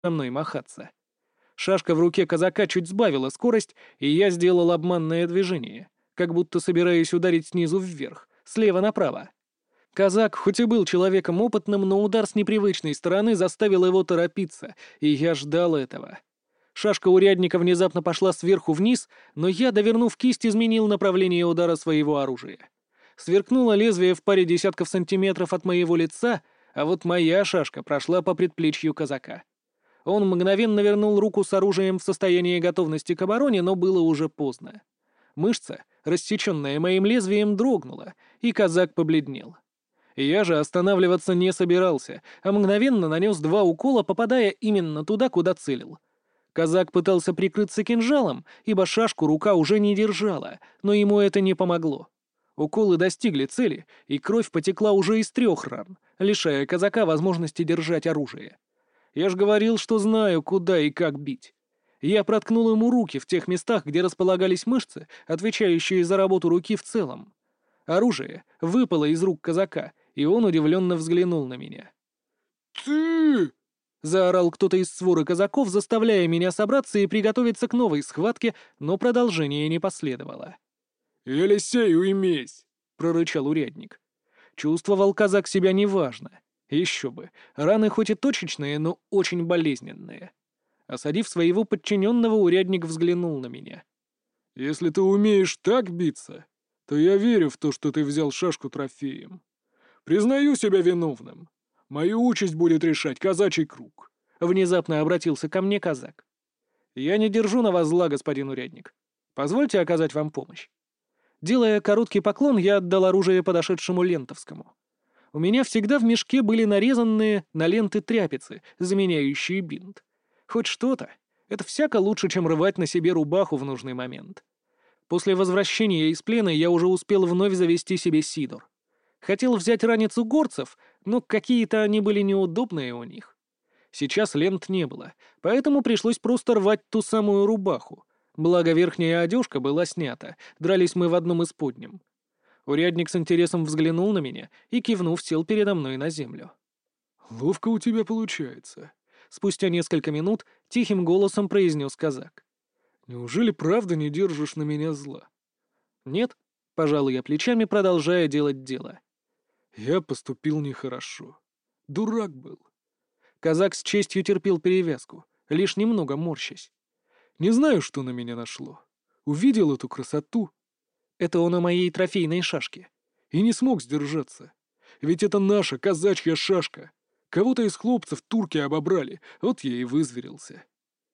мной махаться. Шашка в руке казака чуть сбавила скорость, и я сделал обманное движение, как будто собираюсь ударить снизу вверх, слева направо. Казак, хоть и был человеком опытным, но удар с непривычной стороны заставил его торопиться, и я ждал этого. Шашка урядника внезапно пошла сверху вниз, но я, довернув кисть, изменил направление удара своего оружия. Сверкнуло лезвие в паре десятков сантиметров от моего лица, а вот моя шашка прошла по предплечью казака. Он мгновенно вернул руку с оружием в состояние готовности к обороне, но было уже поздно. Мышца, рассеченная моим лезвием, дрогнула, и казак побледнел. Я же останавливаться не собирался, а мгновенно нанес 2 укола, попадая именно туда, куда целил. Казак пытался прикрыться кинжалом, ибо шашку рука уже не держала, но ему это не помогло. Уколы достигли цели, и кровь потекла уже из 3 ран, лишая казака возможности держать оружие. Я ж говорил, что знаю, куда и как бить. Я проткнул ему руки в тех местах, где располагались мышцы, отвечающие за работу руки в целом. Оружие выпало из рук казака, и он удивленно взглянул на меня. «Ты!» — заорал кто-то из своры казаков, заставляя меня собраться и приготовиться к новой схватке, но продолжение не последовало. «Елисей, уймись!» — прорычал урядник. Чувствовал казак себя неважно. Еще бы, раны хоть и точечные, но очень болезненные. Осадив своего подчиненного, урядник взглянул на меня. «Если ты умеешь так биться, то я верю в то, что ты взял шашку трофеем. Признаю себя виновным. Мою участь будет решать казачий круг». Внезапно обратился ко мне казак. «Я не держу на вас зла, господин урядник. Позвольте оказать вам помощь». Делая короткий поклон, я отдал оружие подошедшему Лентовскому. У меня всегда в мешке были нарезанные на ленты тряпицы, заменяющие бинт. Хоть что-то. Это всяко лучше, чем рвать на себе рубаху в нужный момент. После возвращения из плена я уже успел вновь завести себе сидор. Хотел взять ранец у горцев, но какие-то они были неудобные у них. Сейчас лент не было, поэтому пришлось просто рвать ту самую рубаху. Благо верхняя одежка была снята, дрались мы в одном из подням. Урядник с интересом взглянул на меня и, кивнув, сел передо мной на землю. «Ловко у тебя получается». Спустя несколько минут тихим голосом произнес казак. «Неужели правда не держишь на меня зла?» «Нет», — пожал я плечами, продолжая делать дело. «Я поступил нехорошо. Дурак был». Казак с честью терпел перевязку, лишь немного морщась. «Не знаю, что на меня нашло. Увидел эту красоту Это он о моей трофейной шашке. и не смог сдержаться. Ведь это наша казачья шашка. Кого-то из хлопцев турки обобрали, вот я и вызверился».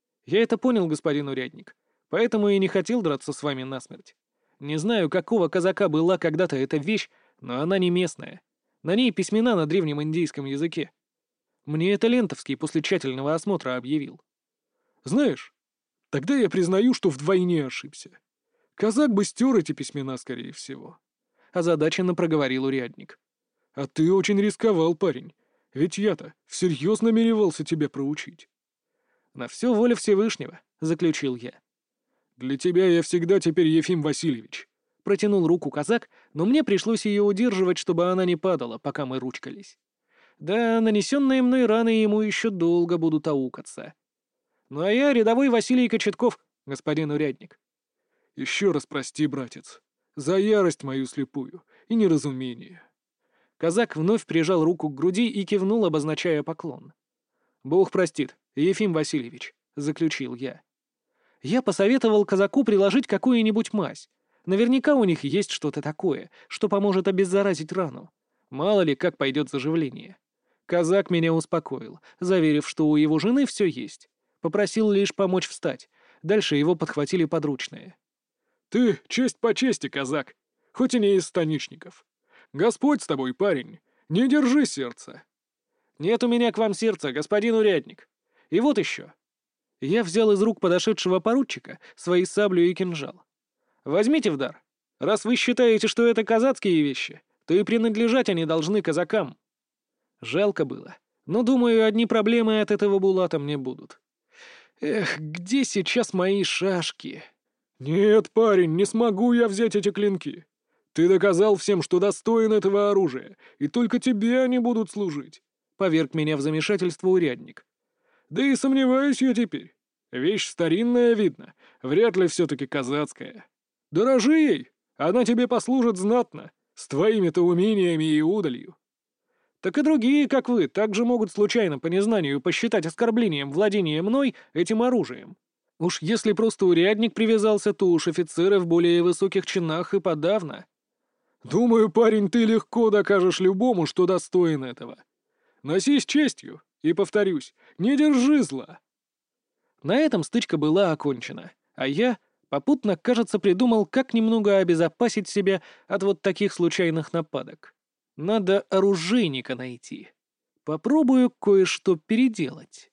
Я это понял, господин урядник, поэтому и не хотел драться с вами насмерть. Не знаю, какого казака была когда-то эта вещь, но она не местная. На ней письмена на древнем индийском языке. Мне это Лентовский после тщательного осмотра объявил. «Знаешь, тогда я признаю, что вдвойне ошибся. Казак бы стер эти письмена, скорее всего». Озадаченно проговорил урядник. «А ты очень рисковал, парень. Ведь я-то всерьез намеревался тебя проучить». «На все воля Всевышнего», — заключил я. «Для тебя я всегда теперь Ефим Васильевич». Протянул руку казак, но мне пришлось ее удерживать, чтобы она не падала, пока мы ручкались. Да, нанесенные мной раны ему еще долго будут аукаться. Ну а я рядовой Василий Кочетков, господин урядник. «Еще раз прости, братец, за ярость мою слепую и неразумение». Казак вновь прижал руку к груди и кивнул, обозначая поклон. «Бог простит, Ефим Васильевич», — заключил я. Я посоветовал казаку приложить какую-нибудь мазь. Наверняка у них есть что-то такое, что поможет обеззаразить рану. Мало ли, как пойдет заживление. Казак меня успокоил, заверив, что у его жены все есть. Попросил лишь помочь встать. Дальше его подхватили подручные. «Ты честь по чести, казак, хоть и не из станичников. Господь с тобой, парень, не держи сердца». «Нет у меня к вам сердца, господин урядник. И вот еще». Я взял из рук подошедшего поручика свои саблю и кинжал. «Возьмите в дар. Раз вы считаете, что это казацкие вещи, то и принадлежать они должны казакам». Жалко было, но, думаю, одни проблемы от этого булата мне будут. Эх, где сейчас мои шашки? «Нет, парень, не смогу я взять эти клинки. Ты доказал всем, что достоин этого оружия, и только тебе они будут служить», — Поверг меня в замешательство урядник. Да и сомневаюсь я теперь. Вещь старинная, видно, вряд ли все-таки казацкая. Дорожи ей, она тебе послужит знатно, с твоими-то умениями и удалью. Так и другие, как вы, также могут случайно по незнанию посчитать оскорблением владения мной этим оружием. Уж если просто урядник привязался, то уж офицеры в более высоких чинах и подавно. Думаю, парень, ты легко докажешь любому, что достоин этого. Носи с честью и, повторюсь, не держи зла. На этом стычка была окончена, а я попутно, кажется, придумал, как немного обезопасить себя от вот таких случайных нападок. Надо оружейника найти. Попробую кое-что переделать.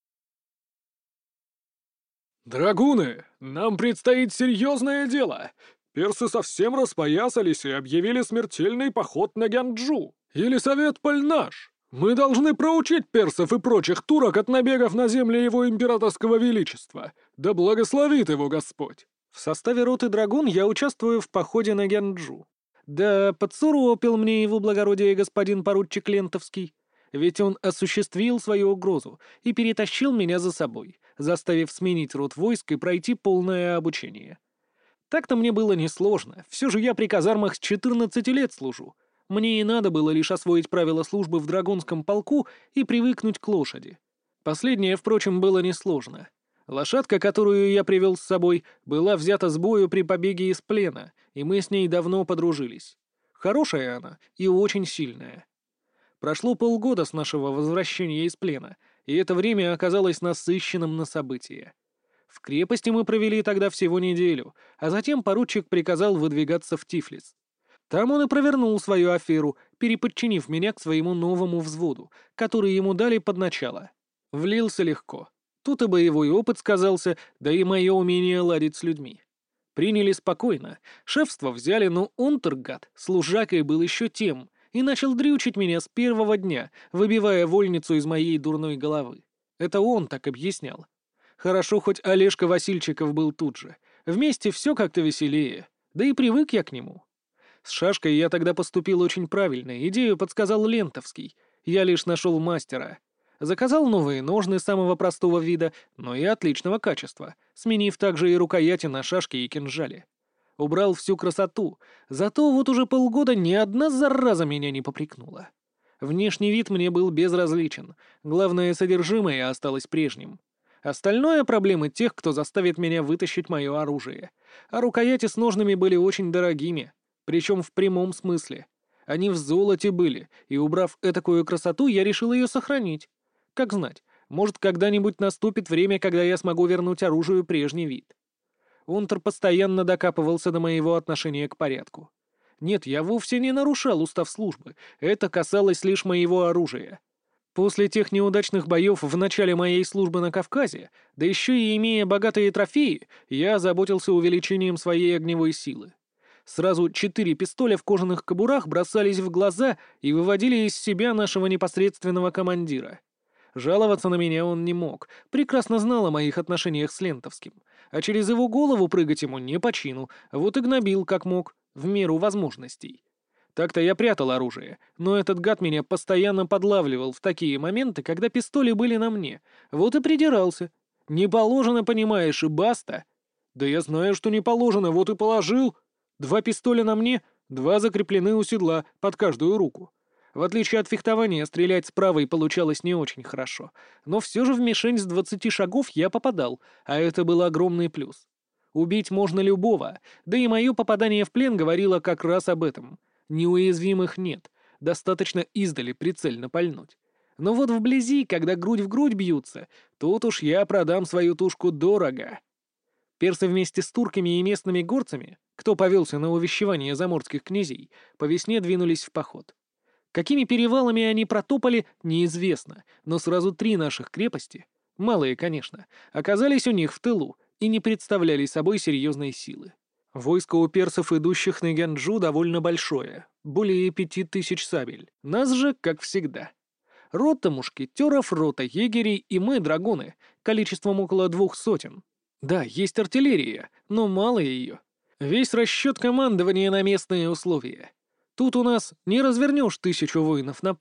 «Драгуны, нам предстоит серьезное дело. Персы совсем распоясались и объявили смертельный поход на Гянджу. Елисавет Пальнаш, мы должны проучить персов и прочих турок от набегов на земли его императорского величества. Да благословит его Господь!» В составе роты «Драгун» я участвую в походе на Гянджу. Да подсуропил мне его благородие господин поручик Лентовский. Ведь он осуществил свою угрозу и перетащил меня за собой, заставив сменить род войск и пройти полное обучение. Так-то мне было несложно, все же я при казармах с 14 лет служу. Мне и надо было лишь освоить правила службы в драгунском полку и привыкнуть к лошади. Последнее, впрочем, было несложно. Лошадка, которую я привел с собой, была взята с бою при побеге из плена, и мы с ней давно подружились. Хорошая она и очень сильная. Прошло полгода с нашего возвращения из плена, и это время оказалось насыщенным на события. В крепости мы провели тогда всего неделю, а затем поручик приказал выдвигаться в Тифлис. Там он и провернул свою аферу, переподчинив меня к своему новому взводу, который ему дали под начало. Влился легко. Тут и боевой опыт сказался, да и мое умение ладить с людьми. Приняли спокойно, шефство взяли, но унтер-гад служакой был еще тем, и начал дрючить меня с первого дня, выбивая вольницу из моей дурной головы. Это он так объяснял. Хорошо, хоть Олежка Васильчиков был тут же. Вместе все как-то веселее, да и привык я к нему. С шашкой я тогда поступил очень правильно, идею подсказал Лентовский. Я лишь нашел мастера. Заказал новые ножны самого простого вида, но и отличного качества, сменив также и рукояти на шашке и кинжале. Убрал всю красоту, зато вот уже полгода ни одна зараза меня не попрекнула. Внешний вид мне был безразличен, главное содержимое осталось прежним. Остальное — проблемы тех, кто заставит меня вытащить мое оружие. А рукояти с ножными были очень дорогими, причем в прямом смысле. Они в золоте были, и, убрав этакую красоту, я решил ее сохранить. Как знать, может, когда-нибудь наступит время, когда я смогу вернуть оружию прежний вид. Унтер постоянно докапывался до моего отношения к порядку. Нет, я вовсе не нарушал устав службы, это касалось лишь моего оружия. После тех неудачных боев в начале моей службы на Кавказе, да еще и имея богатые трофеи, я озаботился увеличением своей огневой силы. Сразу 4 пистоля в кожаных кобурах бросались в глаза и выводили из себя нашего непосредственного командира. Жаловаться на меня он не мог, прекрасно знал о моих отношениях с Лентовским, а через его голову прыгать ему не по чину, вот и гнобил как мог, в меру возможностей. Так-то я прятал оружие, но этот гад меня постоянно подлавливал в такие моменты, когда пистоли были на мне, вот и придирался. Не положено, понимаешь, и баста. Да я знаю, что не положено, вот и положил. 2 пистоля на мне, 2 закреплены у седла, под каждую руку. В отличие от фехтования, стрелять с правой получалось не очень хорошо, но все же в мишень с 20 шагов я попадал, а это был огромный плюс. Убить можно любого, да и мое попадание в плен говорило как раз об этом. Неуязвимых нет, достаточно издали прицельно пальнуть. Но вот вблизи, когда грудь в грудь бьются, тут уж я продам свою тушку дорого. Персы вместе с турками и местными горцами, кто повелся на увещевание заморских князей, по весне двинулись в поход. Какими перевалами они протопали, неизвестно, но сразу 3 наших крепости, малые, конечно, оказались у них в тылу и не представляли собой серьезной силы. Войско у персов, идущих на Гянджу, довольно большое, более 5000 сабель. Нас же, как всегда. Рота мушкетеров, рота егерей и мы, драгуны, количеством около 200. Да, есть артиллерия, но мало ее. Весь расчет командования на местные условия. Тут у нас не развернешь 1000 воинов на поле,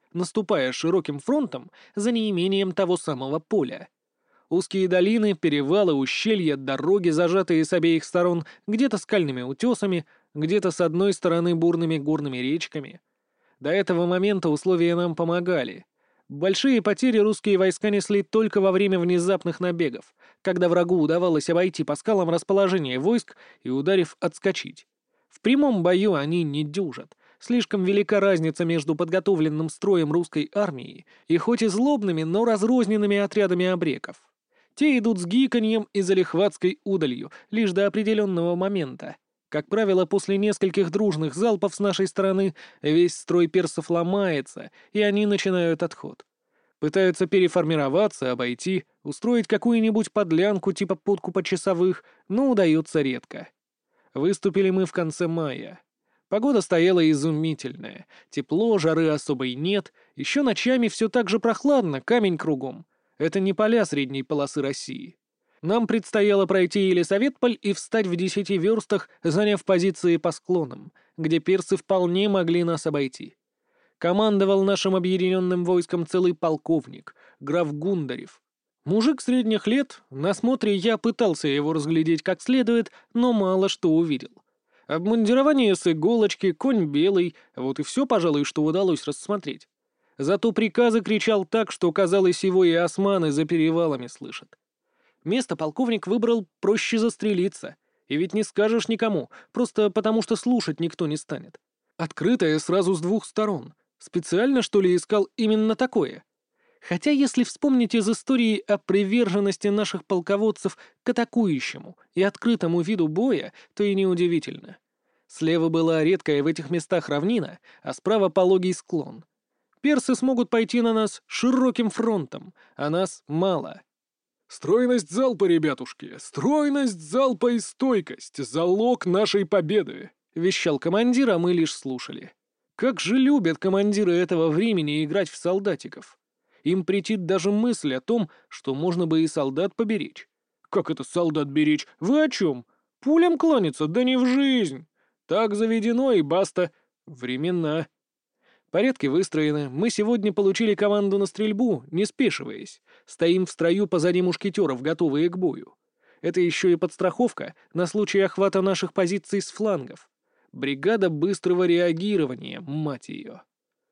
наступая широким фронтом за неимением того самого поля. Узкие долины, перевалы, ущелья, дороги, зажатые с обеих сторон, где-то скальными утесами, где-то с одной стороны бурными горными речками. До этого момента условия нам помогали. Большие потери русские войска несли только во время внезапных набегов, когда врагу удавалось обойти по скалам расположение войск и, ударив, отскочить. В прямом бою они не дюжат. Слишком велика разница между подготовленным строем русской армии и хоть и злобными, но разрозненными отрядами абреков. Те идут с гиканьем и залихватской удалью, лишь до определенного момента. Как правило, после нескольких дружных залпов с нашей стороны весь строй персов ломается, и они начинают отход. Пытаются переформироваться, обойти, устроить какую-нибудь подлянку типа подкупа часовых, но удается редко. Выступили мы в конце мая. Погода стояла изумительная. Тепло, жары особой нет, еще ночами все так же прохладно, камень кругом. Это не поля средней полосы России. Нам предстояло пройти Елисаветполь и встать в 10 верстах, заняв позиции по склонам, где персы вполне могли нас обойти. Командовал нашим объединенным войском целый полковник, граф Гундарев. Мужик средних лет, на смотре я пытался его разглядеть как следует, но мало что увидел. Обмундирование с иголочки, конь белый, вот и все, пожалуй, что удалось рассмотреть. Зато приказы кричал так, что, казалось, его и османы за перевалами слышат. Место полковник выбрал проще застрелиться. И ведь не скажешь никому, просто потому что слушать никто не станет. Открытое сразу с двух сторон. Специально, что ли, искал именно такое? Хотя, если вспомнить из истории о приверженности наших полководцев к атакующему и открытому виду боя, то и неудивительно. Слева была редкая в этих местах равнина, а справа пологий склон. Персы смогут пойти на нас широким фронтом, а нас мало. «Стройность залпа, ребятушки! Стройность залпа и стойкость! Залог нашей победы!» — вещал командир, а мы лишь слушали. Как же любят командиры этого времени играть в солдатиков! Им претит даже мысль о том, что можно бы и солдат поберечь. Как это солдат беречь? Вы о чем? Пулям кланяться? Да не в жизнь! Так заведено и баста. Времена. Порядки выстроены. Мы сегодня получили команду на стрельбу, не спешиваясь. Стоим в строю позади мушкетеров, готовые к бою. Это еще и подстраховка на случай охвата наших позиций с флангов. Бригада быстрого реагирования, мать ее.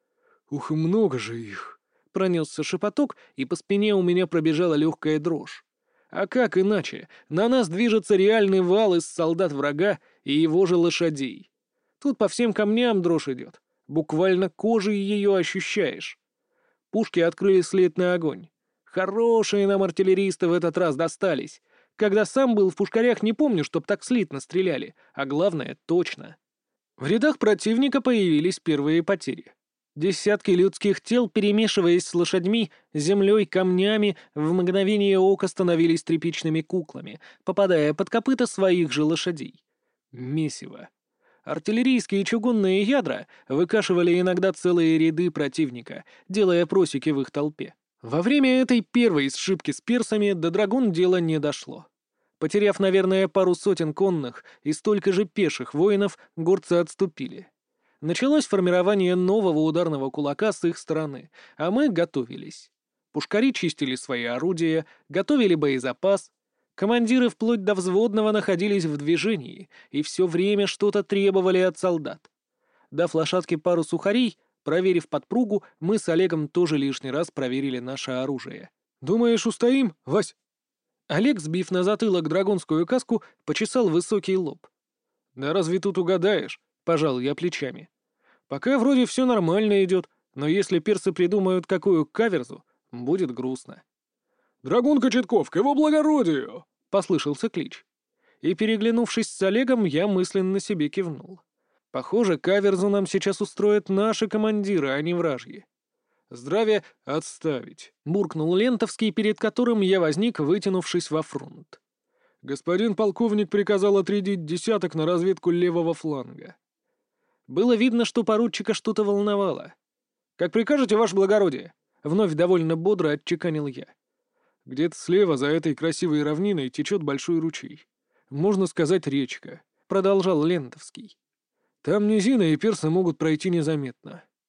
«Ух, много же их!» — пронесся шепоток, и по спине у меня пробежала легкая дрожь. А как иначе? На нас движется реальный вал из солдат врага и его же лошадей. Тут по всем камням дрожь идет. Буквально кожей ее ощущаешь. Пушки открыли слитный огонь. Хорошие нам артиллеристы в этот раз достались. Когда сам был в пушкарях, не помню, чтоб так слитно стреляли, а главное — точно. В рядах противника появились первые потери. Десятки людских тел, перемешиваясь с лошадьми, землей, камнями, в мгновение ока становились тряпичными куклами, попадая под копыта своих же лошадей. Месиво. Артиллерийские чугунные ядра выкашивали иногда целые ряды противника, делая просеки в их толпе. Во время этой первой сшибки с персами до драгун дело не дошло. Потеряв, наверное, пару сотен конных и столько же пеших воинов, горцы отступили. Началось формирование нового ударного кулака с их стороны, а мы готовились. Пушкари чистили свои орудия, готовили боезапас. Командиры вплоть до взводного находились в движении и все время что-то требовали от солдат. Дав лошадке пару сухарей, проверив подпругу, мы с Олегом тоже лишний раз проверили наше оружие. «Думаешь, устоим, Вась?» Олег, сбив на затылок драгунскую каску, почесал высокий лоб. «Да разве тут угадаешь?» — пожал я плечами. «Пока вроде все нормально идет, но если персы придумают какую каверзу, будет грустно». «Драгун Кочетков, к его благородию!» — послышался клич. И, переглянувшись с Олегом, я мысленно себе кивнул. Похоже, каверзу нам сейчас устроят наши командиры, а не вражьи. «Здравия отставить!» — буркнул Лентовский, перед которым я возник, вытянувшись во фронт. «Господин полковник приказал отрядить десяток на разведку левого фланга». Было видно, что поручика что-то волновало. «Как прикажете, ваше благородие?» — вновь довольно бодро отчеканил я. «Где-то слева, за этой красивой равниной, течет большой ручей. Можно сказать, речка», — продолжал Лентовский. «Там низина, и персы могут пройти незаметно».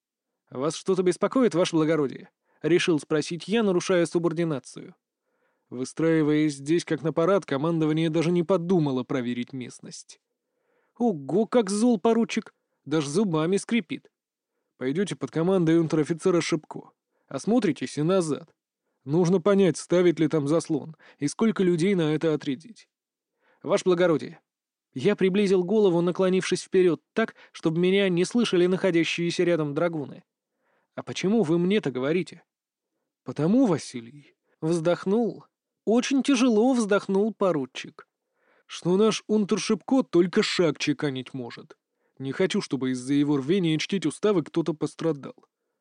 «Вас что-то беспокоит, ваше благородие?» — решил спросить я, нарушая субординацию. Выстраиваясь здесь как на парад, командование даже не подумало проверить местность. Ого, как зол поручик! Даже зубами скрипит. Пойдете под командой унтер-офицера Шипко. Осмотритесь и назад. Нужно понять, ставить ли там заслон, и сколько людей на это отрядить. Ваше благородие. Я приблизил голову, наклонившись вперед так, чтобы меня не слышали находящиеся рядом драгуны. А почему вы мне-то говорите? Потому, Василий, вздохнул. Очень тяжело вздохнул поручик. Что наш унтер-Шипко только шаг чеканить может. Не хочу, чтобы из-за его рвения чтить уставы кто-то пострадал.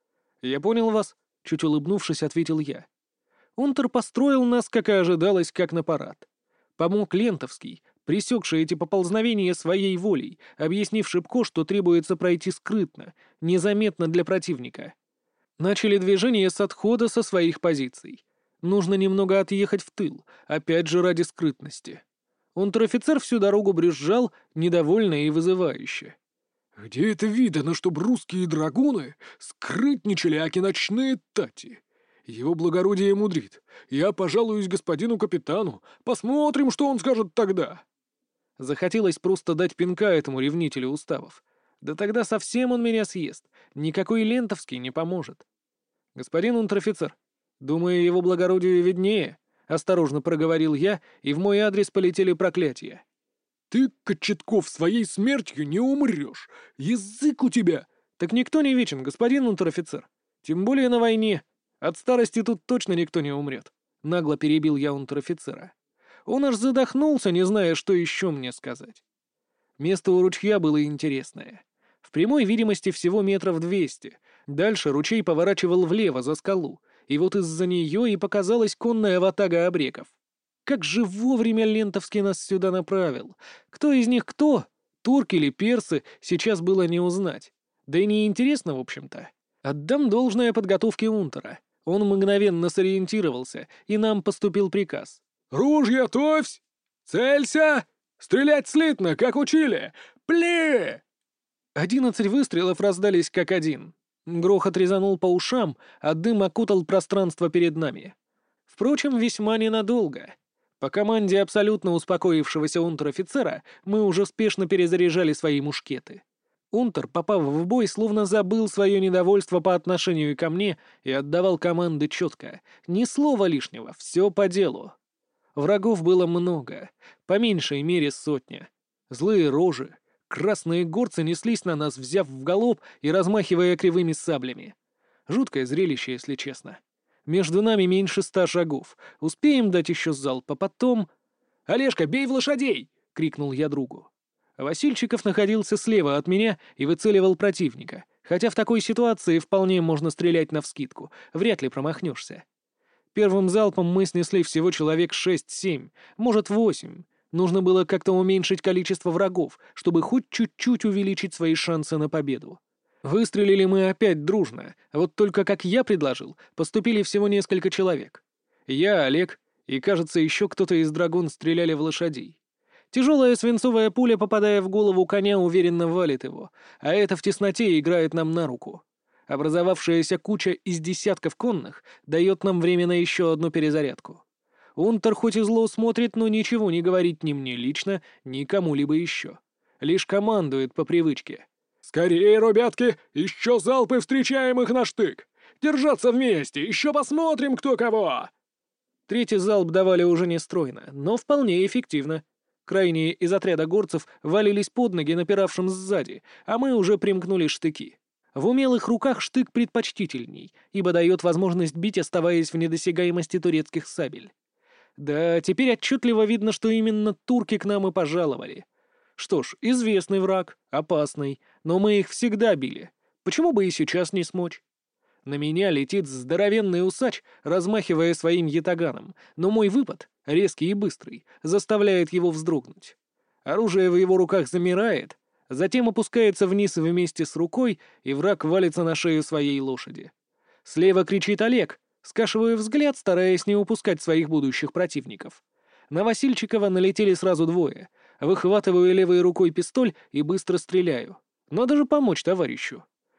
Я понял вас, чуть улыбнувшись, ответил я. Унтер построил нас, как и ожидалось, как на парад. Помог Лентовский, пресекший эти поползновения своей волей, объяснив Шипко, что требуется пройти скрытно, незаметно для противника. Начали движение с отхода со своих позиций. Нужно немного отъехать в тыл, опять же ради скрытности. Унтер-офицер всю дорогу брюзжал, недовольно и вызывающе. «Где это видано, чтоб русские драгуны скрытничали, аки ночные тати? Его благородие мудрит. Я пожалуюсь господину капитану. Посмотрим, что он скажет тогда». Захотелось просто дать пинка этому ревнителю уставов. Да тогда совсем он меня съест. Никакой Лентовский не поможет. Господин унтер-офицер, думаю, его благородию виднее, — осторожно проговорил я, и в мой адрес полетели проклятия. «Ты, Кочетков, своей смертью не умрешь. Язык у тебя!» «Так никто не вечен, господин унтер-офицер. Тем более на войне. От старости тут точно никто не умрет», — нагло перебил я унтер-офицера. Он аж задохнулся, не зная, что еще мне сказать. Место у ручья было интересное. В прямой видимости всего 200 метров. Дальше ручей поворачивал влево, за скалу, и вот из-за нее и показалась конная ватага обреков. Как же вовремя Лентовский нас сюда направил. Кто из них кто? Турки или персы, сейчас было не узнать. Да и не интересно, в общем-то. Отдам должное подготовке унтера. Он мгновенно сориентировался, и нам поступил приказ. «Ружья, товсь! Целься! Стрелять слитно, как учили! Пли!» 11 выстрелов раздались как один. Грохот резанул по ушам, а дым окутал пространство перед нами. Впрочем, весьма ненадолго. По команде абсолютно успокоившегося унтер-офицера мы уже спешно перезаряжали свои мушкеты. Унтер, попав в бой, словно забыл свое недовольство по отношению ко мне и отдавал команды четко. Ни слова лишнего, все по делу. Врагов было много, по меньшей мере 100. Злые рожи, красные горцы неслись на нас, взяв в галоп и размахивая кривыми саблями. Жуткое зрелище, если честно. Между нами меньше 100 шагов. Успеем дать еще залп, а потом... «Олежка, бей в лошадей!» — крикнул я другу. Васильчиков находился слева от меня и выцеливал противника, хотя в такой ситуации вполне можно стрелять навскидку, вряд ли промахнешься. Первым залпом мы снесли всего человек 6-7, может 8. Нужно было как-то уменьшить количество врагов, чтобы хоть чуть-чуть увеличить свои шансы на победу. Выстрелили мы опять дружно, вот только, как я предложил, поступили всего несколько человек. Я, Олег и, кажется, еще кто-то из драгун стреляли в лошадей. Тяжелая свинцовая пуля, попадая в голову коня, уверенно валит его, а это в тесноте играет нам на руку. Образовавшаяся куча из десятков конных дает нам время на еще одну перезарядку. Унтер хоть и зло смотрит, но ничего не говорит ни мне лично, ни кому-либо еще. Лишь командует по привычке. «Скорее, ребятки, еще залпы, встречаем их на штык! Держаться вместе, еще посмотрим, кто кого!» Третий залп давали уже нестройно, но вполне эффективно. Крайние из отряда горцев валились под ноги напиравшим сзади, а мы уже примкнули штыки. В умелых руках штык предпочтительней, ибо дает возможность бить, оставаясь в недосягаемости турецких сабель. Да, теперь отчетливо видно, что именно турки к нам и пожаловали. Что ж, известный враг, опасный, но мы их всегда били. Почему бы и сейчас не смочь? На меня летит здоровенный усач, размахивая своим ятаганом, но мой выпад, резкий и быстрый, заставляет его вздрогнуть. Оружие в его руках замирает, затем опускается вниз вместе с рукой, и враг валится на шею своей лошади. Слева кричит Олег, скашиваю взгляд, стараясь не упускать своих будущих противников. На Васильчикова налетели сразу двое. Выхватываю левой рукой пистоль и быстро стреляю. Надо же помочь товарищу.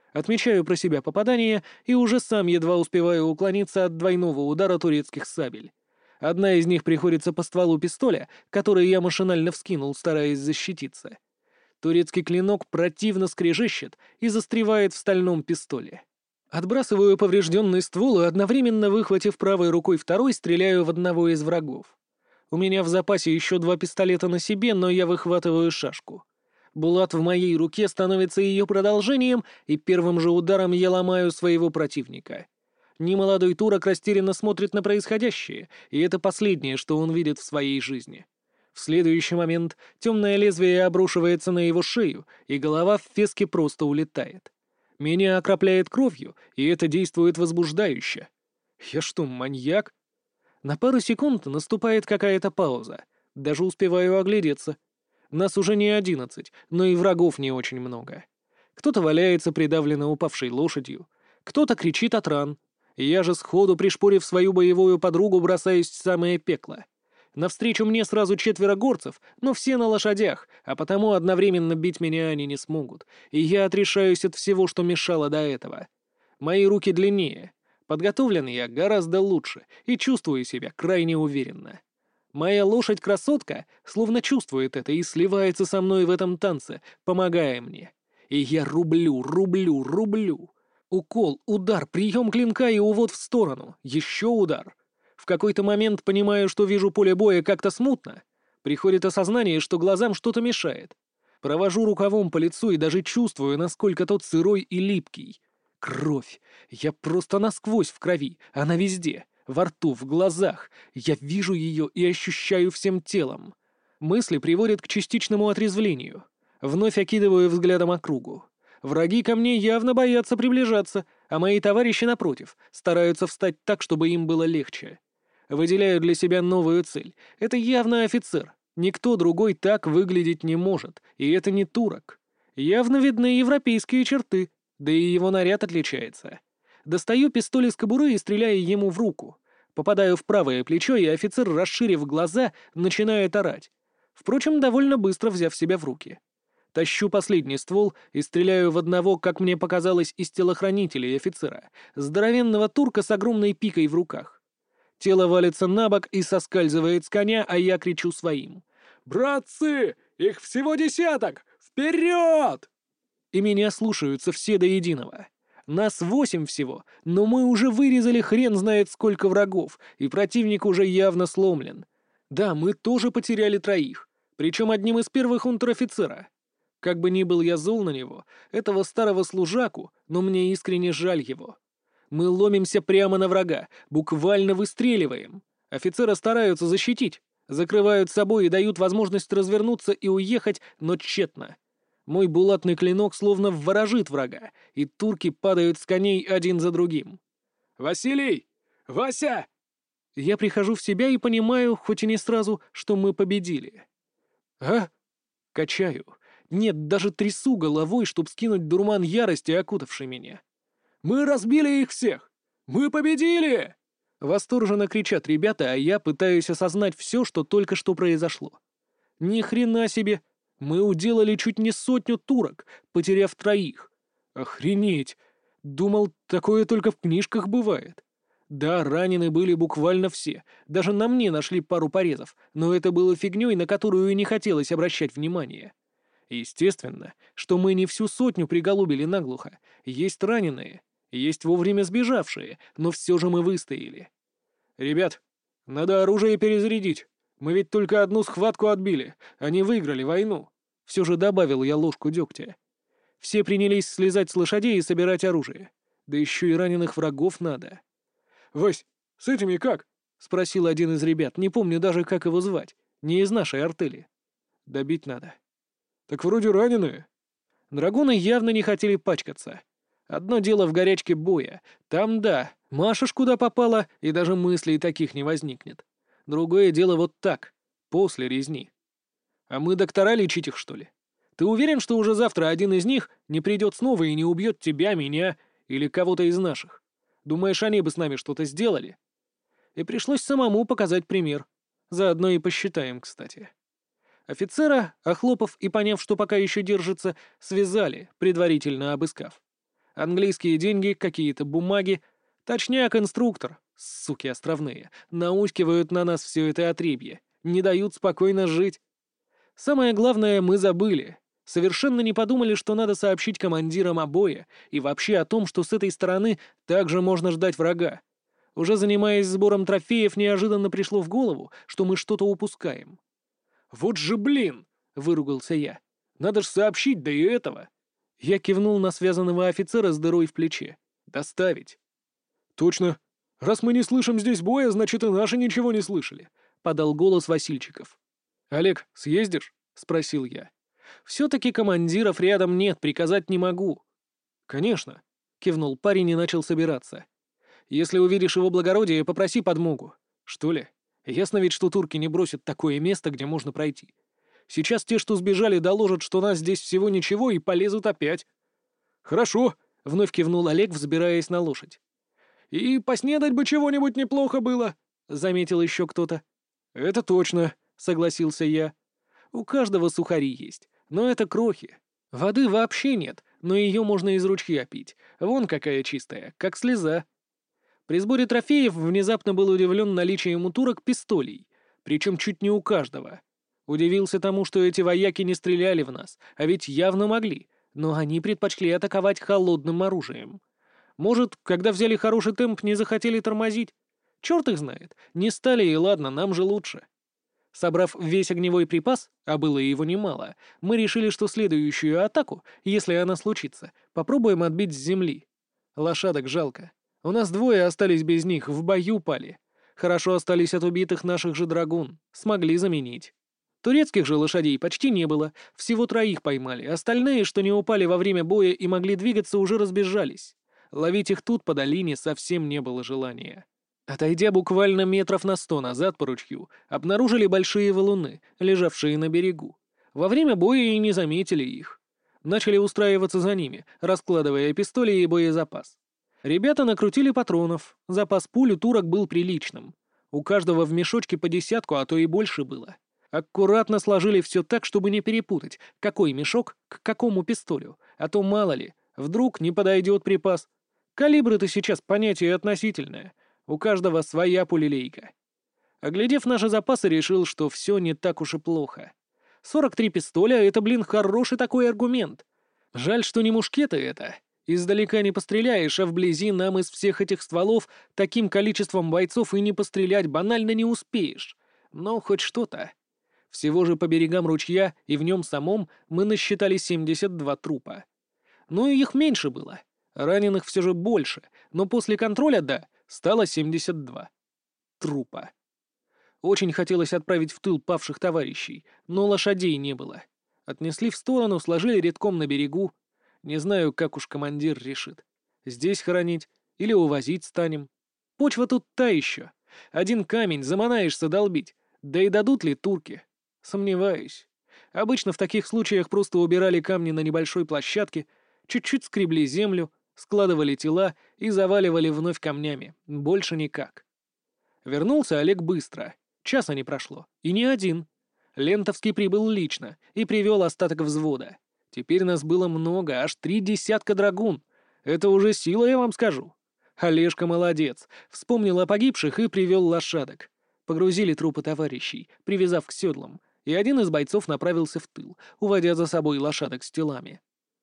Отмечаю про себя попадание и уже сам едва успеваю уклониться от двойного удара турецких сабель. Одна из них приходится по стволу пистоля, который я машинально вскинул, стараясь защититься. Турецкий клинок противно скрежещет и застревает в стальном пистоле. Отбрасываю поврежденный ствол и, одновременно выхватив правой рукой второй, стреляю в одного из врагов. У меня в запасе еще 2 пистолета на себе, но я выхватываю шашку. Булат в моей руке становится ее продолжением, и первым же ударом я ломаю своего противника. Немолодой турок растерянно смотрит на происходящее, и это последнее, что он видит в своей жизни. В следующий момент темное лезвие обрушивается на его шею, и голова в феске просто улетает. Меня окропляет кровью, и это действует возбуждающе. Я что, маньяк? На пару секунд наступает какая-то пауза. Даже успеваю оглядеться. Нас уже не 11, но и врагов не очень много. Кто-то валяется придавленно упавшей лошадью, кто-то кричит от ран. Я же сходу, пришпорив свою боевую подругу, бросаюсь в самое пекло. Навстречу мне сразу 4 горцев, но все на лошадях, а потому одновременно бить меня они не смогут, и я отрешаюсь от всего, что мешало до этого. Мои руки длиннее. Подготовлен я гораздо лучше и чувствую себя крайне уверенно. Моя лошадь-красотка словно чувствует это и сливается со мной в этом танце, помогая мне. И я рублю. Укол, удар, прием клинка и увод в сторону. Еще удар. В какой-то момент понимаю, что вижу поле боя как-то смутно. Приходит осознание, что глазам что-то мешает. Провожу рукавом по лицу и даже чувствую, насколько тот сырой и липкий. Кровь. Я просто насквозь в крови. Она везде. Во рту, в глазах. Я вижу ее и ощущаю всем телом. Мысли приводят к частичному отрезвлению. Вновь окидываю взглядом округу. Враги ко мне явно боятся приближаться, а мои товарищи, напротив, стараются встать так, чтобы им было легче. Выделяю для себя новую цель. Это явно офицер. Никто другой так выглядеть не может, и это не турок. Явно видны европейские черты, да и его наряд отличается. Достаю пистоль из кобуры и стреляю ему в руку. Попадаю в правое плечо, и офицер, расширив глаза, начинает орать. Впрочем, довольно быстро взяв себя в руки. Тащу последний ствол и стреляю в одного, как мне показалось, из телохранителей офицера, здоровенного турка с огромной пикой в руках. Тело валится на бок и соскальзывает с коня, а я кричу своим: «Братцы! Их всего 10! Вперед!» И меня слушаются все до единого. Нас 8 всего, но мы уже вырезали хрен знает сколько врагов, и противник уже явно сломлен. Да, мы тоже потеряли 3, причем одним из первых унтер-офицера. Как бы ни был я зол на него, этого старого служаку, но мне искренне жаль его. Мы ломимся прямо на врага, буквально выстреливаем. Офицера стараются защитить, закрывают собой и дают возможность развернуться и уехать, но тщетно. Мой булатный клинок словно ворожит врага, и турки падают с коней один за другим. «Василий! Вася!» Я прихожу в себя и понимаю, хоть и не сразу, что мы победили. «А?» Качаю. Нет, даже трясу головой, чтоб скинуть дурман ярости, окутавший меня. «Мы разбили их всех! Мы победили!» Восторженно кричат ребята, а я пытаюсь осознать все, что только что произошло. Ни хрена себе! Мы уделали чуть не 100 турок, потеряв 3. Охренеть! Думал, такое только в книжках бывает. Да, ранены были буквально все. Даже на мне нашли пару порезов, но это было фигней, на которую не хотелось обращать внимание. Естественно, что мы не всю 100 приголубили наглухо. Есть раненые, есть вовремя сбежавшие, но все же мы выстояли. «Ребят, надо оружие перезарядить. Мы ведь только одну схватку отбили, они выиграли войну». Все же добавил я ложку дегтя. Все принялись слезать с лошадей и собирать оружие. Да еще и раненых врагов надо. «Вась, с этими как?» — спросил один из ребят, не помню даже, как его звать. Не из нашей артели. Добить надо. «Так вроде раненые». Драгуны явно не хотели пачкаться. Одно дело в горячке боя. Там да, машешь куда попало, и даже мыслей таких не возникнет. Другое дело вот так, после резни. А мы доктора лечить их, что ли? Ты уверен, что уже завтра один из них не придет снова и не убьет тебя, меня или кого-то из наших? Думаешь, они бы с нами что-то сделали? И пришлось самому показать пример. Заодно и посчитаем, кстати. Офицера, охлопав и поняв, что пока еще держится, связали, предварительно обыскав. Английские деньги, какие-то бумаги. Точняк, инструктор, суки островные, наускивают на нас все это отребье, не дают спокойно жить. Самое главное, мы забыли. Совершенно не подумали, что надо сообщить командирам о бое и вообще о том, что с этой стороны также можно ждать врага. Уже занимаясь сбором трофеев, неожиданно пришло в голову, что мы что-то упускаем. «Вот же блин!» — выругался я. «Надо ж сообщить, да и этого!» Я кивнул на связанного офицера с дырой в плече. «Доставить». «Точно. Раз мы не слышим здесь боя, значит и наши ничего не слышали», — подал голос Васильчиков. «Олег, съездишь?» — спросил я. «Все-таки командиров рядом нет, приказать не могу». «Конечно», — кивнул парень и начал собираться. «Если увидишь его благородие, попроси подмогу». «Что ли? Ясно ведь, что турки не бросят такое место, где можно пройти. Сейчас те, что сбежали, доложат, что нас здесь всего ничего, и полезут опять». «Хорошо», — вновь кивнул Олег, взбираясь на лошадь. «И поснедать бы чего-нибудь неплохо было», — заметил еще кто-то. «Это точно», — согласился я. «У каждого сухари есть, но это крохи. Воды вообще нет, но ее можно из ручья пить. Вон какая чистая, как слеза». При сборе трофеев внезапно был удивлен наличием у турок пистолей, причем чуть не у каждого. Удивился тому, что эти вояки не стреляли в нас, а ведь явно могли, но они предпочли атаковать холодным оружием. Может, когда взяли хороший темп, не захотели тормозить? Черт их знает, не стали, и ладно, нам же лучше. Собрав весь огневой припас, а было его немало, мы решили, что следующую атаку, если она случится, попробуем отбить с земли. Лошадок жалко. У нас двое остались без них, в бою пали. Хорошо остались от убитых наших же драгун, смогли заменить. Турецких же лошадей почти не было, всего 3 поймали, остальные, что не упали во время боя и могли двигаться, уже разбежались. Ловить их тут по долине совсем не было желания. Отойдя буквально метров на 100 назад по ручью, обнаружили большие валуны, лежавшие на берегу. Во время боя и не заметили их. Начали устраиваться за ними, раскладывая пистоли и боезапас. Ребята накрутили патронов, запас пуль у турок был приличным. У каждого в мешочке по 10, а то и больше было. Аккуратно сложили все так, чтобы не перепутать, какой мешок к какому пистолю, а то мало ли, вдруг не подойдет припас. Калибр-то сейчас понятие относительное. У каждого своя пулелейка. Оглядев наши запасы, решил, что все не так уж и плохо. 43 пистоля — это, блин, хороший такой аргумент. Жаль, что не мушкеты это. Издалека не постреляешь, а вблизи нам из всех этих стволов таким количеством бойцов и не пострелять банально не успеешь. Но хоть что-то. Всего же по берегам ручья и в нем самом мы насчитали 72 трупа. Ну и их меньше было. Раненых все же больше, но после контроля, да, стало 72 трупа. Очень хотелось отправить в тыл павших товарищей, но лошадей не было. Отнесли в сторону, сложили редком на берегу. Не знаю, как уж командир решит. Здесь хоронить или увозить станем. Почва тут та еще. Один камень, заманаешься долбить. Да и дадут ли турки? Сомневаюсь. Обычно в таких случаях просто убирали камни на небольшой площадке, чуть-чуть скребли землю, складывали тела и заваливали вновь камнями. Больше никак. Вернулся Олег быстро. Часа не прошло. И не один. Лентовский прибыл лично и привел остаток взвода. Теперь нас было много, аж 3 десятка драгун. Это уже сила, я вам скажу. Олежка молодец. Вспомнил о погибших и привел лошадок. Погрузили трупы товарищей, привязав к седлам, и один из бойцов направился в тыл, уводя за собой лошадок с телами.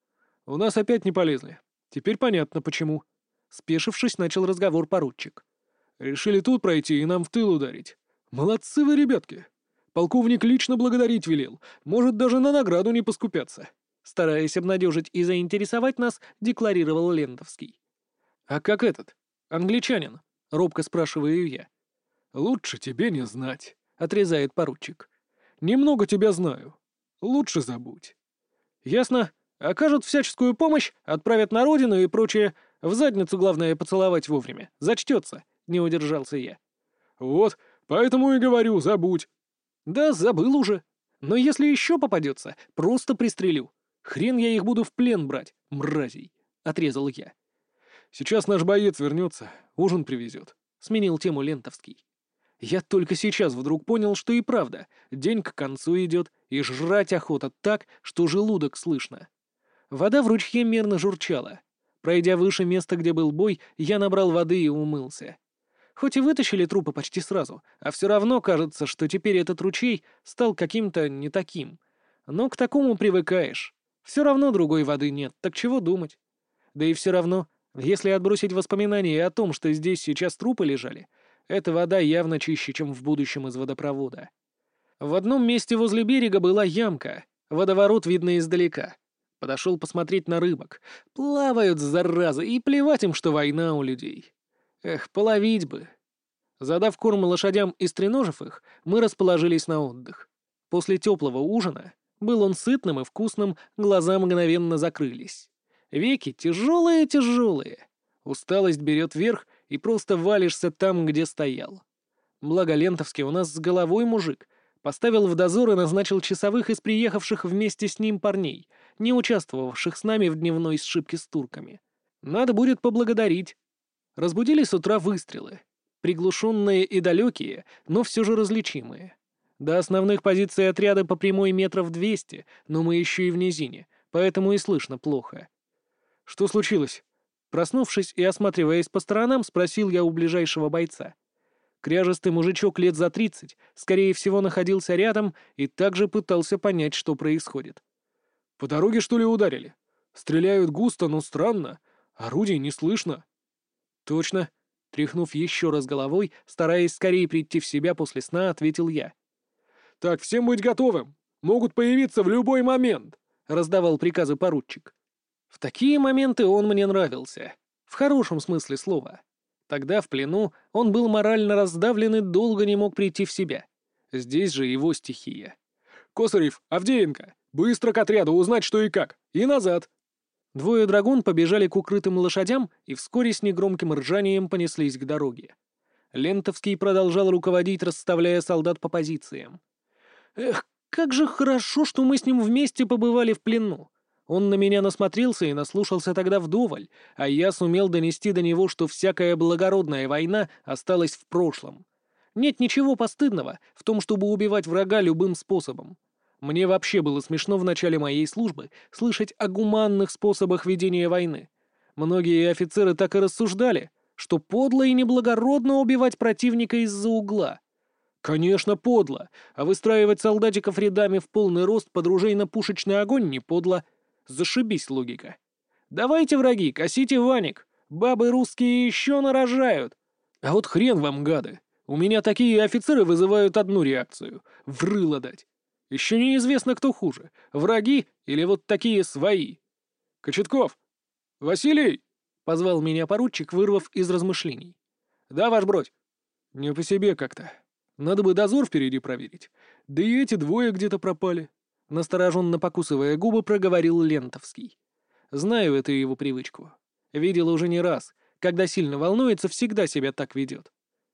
«У нас опять не полезли. Теперь понятно, почему». Спешившись, начал разговор поручик. «Решили тут пройти и нам в тыл ударить. Молодцы вы, ребятки. Полковник лично благодарить велел. Может, даже на награду не поскупятся». Стараясь обнадежить и заинтересовать нас, декларировал Лентовский. «А как этот? Англичанин?» — робко спрашиваю я. «Лучше тебе не знать», — отрезает поручик. «Немного тебя знаю. Лучше забудь». «Ясно. Окажут всяческую помощь, отправят на родину и прочее. В задницу главное поцеловать вовремя. Зачтется», — не удержался я. «Вот, поэтому и говорю, забудь». «Да, забыл уже. Но если еще попадется, просто пристрелю. Хрен я их буду в плен брать, мразей», — отрезал я. «Сейчас наш боец вернется, ужин привезет», — сменил тему Лентовский. Я только сейчас вдруг понял, что и правда, день к концу идет, и жрать охота так, что желудок слышно. Вода в ручье мерно журчала. Пройдя выше места, где был бой, я набрал воды и умылся. Хоть и вытащили трупы почти сразу, а все равно кажется, что теперь этот ручей стал каким-то не таким. Но к такому привыкаешь. Все равно другой воды нет, так чего думать? Да и все равно, если отбросить воспоминания о том, что здесь сейчас трупы лежали, эта вода явно чище, чем в будущем из водопровода. В одном месте возле берега была ямка, водоворот видно издалека. Подошел посмотреть на рыбок. Плавают, заразы, и плевать им, что война у людей. Эх, половить бы. Задав корм лошадям и стреножив их, мы расположились на отдых. После теплого ужина, был он сытным и вкусным, глаза мгновенно закрылись. Веки тяжелые-тяжелые. Усталость берет верх, и просто валишься там, где стоял. Благо Лентовский у нас с головой мужик. Поставил в дозор и назначил часовых из приехавших вместе с ним парней, не участвовавших с нами в дневной сшибке с турками. Надо будет поблагодарить. Разбудили с утра выстрелы. Приглушенные и далекие, но все же различимые. До основных позиций отряда по прямой метров 200, но мы еще и в низине, поэтому и слышно плохо. Что случилось? Проснувшись и осматриваясь по сторонам, спросил я у ближайшего бойца. Кряжестый мужичок лет за 30, скорее всего, находился рядом и также пытался понять, что происходит. «По дороге, что ли, ударили? Стреляют густо, но странно. Орудий не слышно». «Точно», — тряхнув еще раз головой, стараясь скорее прийти в себя после сна, ответил я. «Так, всем быть готовым. Могут появиться в любой момент», — раздавал приказы поручик. В такие моменты он мне нравился. В хорошем смысле слова. Тогда в плену он был морально раздавлен и долго не мог прийти в себя. Здесь же его стихия. «Косарев, Авдеенко, быстро к отряду узнать, что и как. И назад!» Двое драгун побежали к укрытым лошадям и вскоре с негромким ржанием понеслись к дороге. Лентовский продолжал руководить, расставляя солдат по позициям. «Эх, как же хорошо, что мы с ним вместе побывали в плену. Он на меня насмотрелся и наслушался тогда вдоволь, а я сумел донести до него, что всякая благородная война осталась в прошлом. Нет ничего постыдного в том, чтобы убивать врага любым способом. Мне вообще было смешно в начале моей службы слышать о гуманных способах ведения войны. Многие офицеры так и рассуждали, что подло и неблагородно убивать противника из-за угла. Конечно, подло, а выстраивать солдатиков рядами в полный рост под ружейно-пушечный огонь не подло. Зашибись логика. Давайте, враги, косите ваник. Бабы русские еще нарожают. А вот хрен вам, гады. У меня такие офицеры вызывают одну реакцию — в рыло дать. Еще неизвестно, кто хуже — враги или вот такие свои. Кочетков! Василий! — позвал меня поручик, вырвав из размышлений. Да, ваш бродь. Не по себе как-то. Надо бы дозор впереди проверить. Да и эти двое где-то пропали. Настороженно покусывая губы, проговорил Лентовский. Знаю эту его привычку. Видел уже не раз. Когда сильно волнуется, всегда себя так ведет.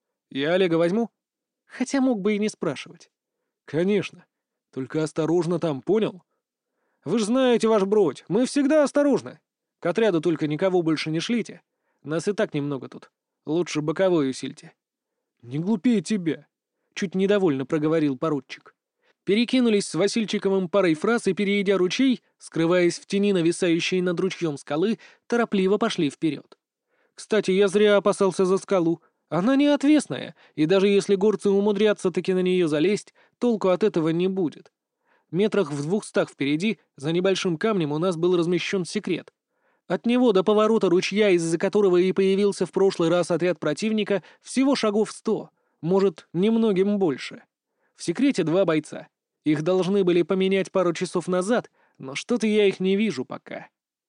Я Олега возьму? Хотя мог бы и не спрашивать. Конечно. Только осторожно там, понял? Вы ж знаете, ваш бродь, мы всегда осторожны. К отряду только никого больше не шлите. Нас и так немного тут. Лучше боковой усильте. Не глупее тебя. Чуть недовольно проговорил поручик. Перекинулись с Васильчиковым парой фраз и, перейдя ручей, скрываясь в тени нависающей над ручьем скалы, торопливо пошли вперед. Кстати, я зря опасался за скалу. Она не отвесная, и даже если горцы умудрятся таки на нее залезть, толку от этого не будет. Метрах в 200 впереди, за небольшим камнем, у нас был размещен секрет. От него до поворота ручья, из-за которого и появился в прошлый раз отряд противника, всего шагов 100, может, немногим больше. В секрете 2 бойца. Их должны были поменять пару часов назад, но что-то я их не вижу пока.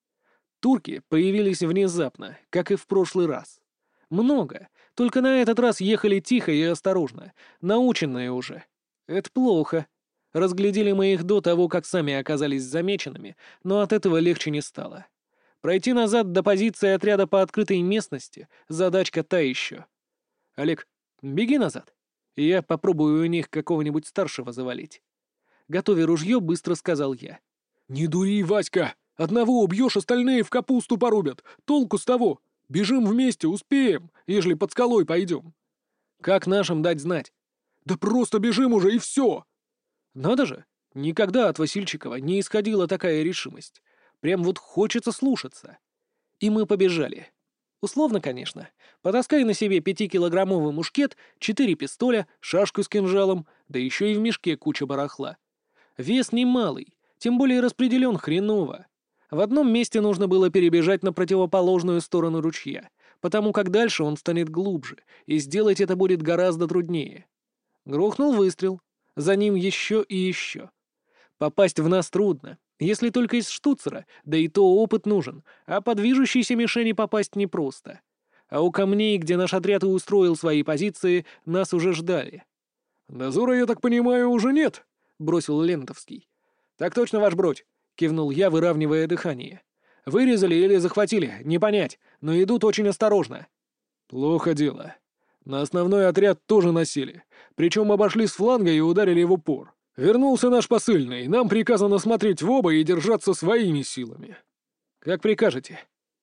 Турки появились внезапно, как и в прошлый раз. Много, только на этот раз ехали тихо и осторожно, наученные уже. Это плохо. Разглядели мы их до того, как сами оказались замеченными, но от этого легче не стало. Пройти назад до позиции отряда по открытой местности — задачка та еще. Олег, беги назад. Я попробую у них какого-нибудь старшего завалить. Готовя ружье, быстро сказал я. «Не дури, Васька! Одного убьешь, остальные в капусту порубят. Толку с того. Бежим вместе, успеем, ежели под скалой пойдем». «Как нашим дать знать?» «Да просто бежим уже, и все!» «Надо же! Никогда от Васильчикова не исходила такая решимость. Прям вот хочется слушаться. и мы побежали. Условно, конечно. Потаскай на себе 5-килограммовый мушкет, 4 пистоля, шашку с кинжалом, да еще и в мешке куча барахла. Вес немалый, тем более распределен хреново. В одном месте нужно было перебежать на противоположную сторону ручья, потому как дальше он станет глубже, и сделать это будет гораздо труднее. Грохнул выстрел, за ним еще и еще. Попасть в нас трудно, если только из штуцера, да и то опыт нужен, а по движущейся мишени попасть непросто. А у камней, где наш отряд и устроил свои позиции, нас уже ждали. «Дозора, я так понимаю, уже нет?» — бросил Лентовский. «Так точно, ваш бродь», — кивнул я, выравнивая дыхание. «Вырезали или захватили, не понять, но идут очень осторожно». «Плохо дело. На основной отряд тоже насели, причем обошли с фланга и ударили в упор. Вернулся наш посыльный, нам приказано смотреть в оба и держаться своими силами». «Как прикажете».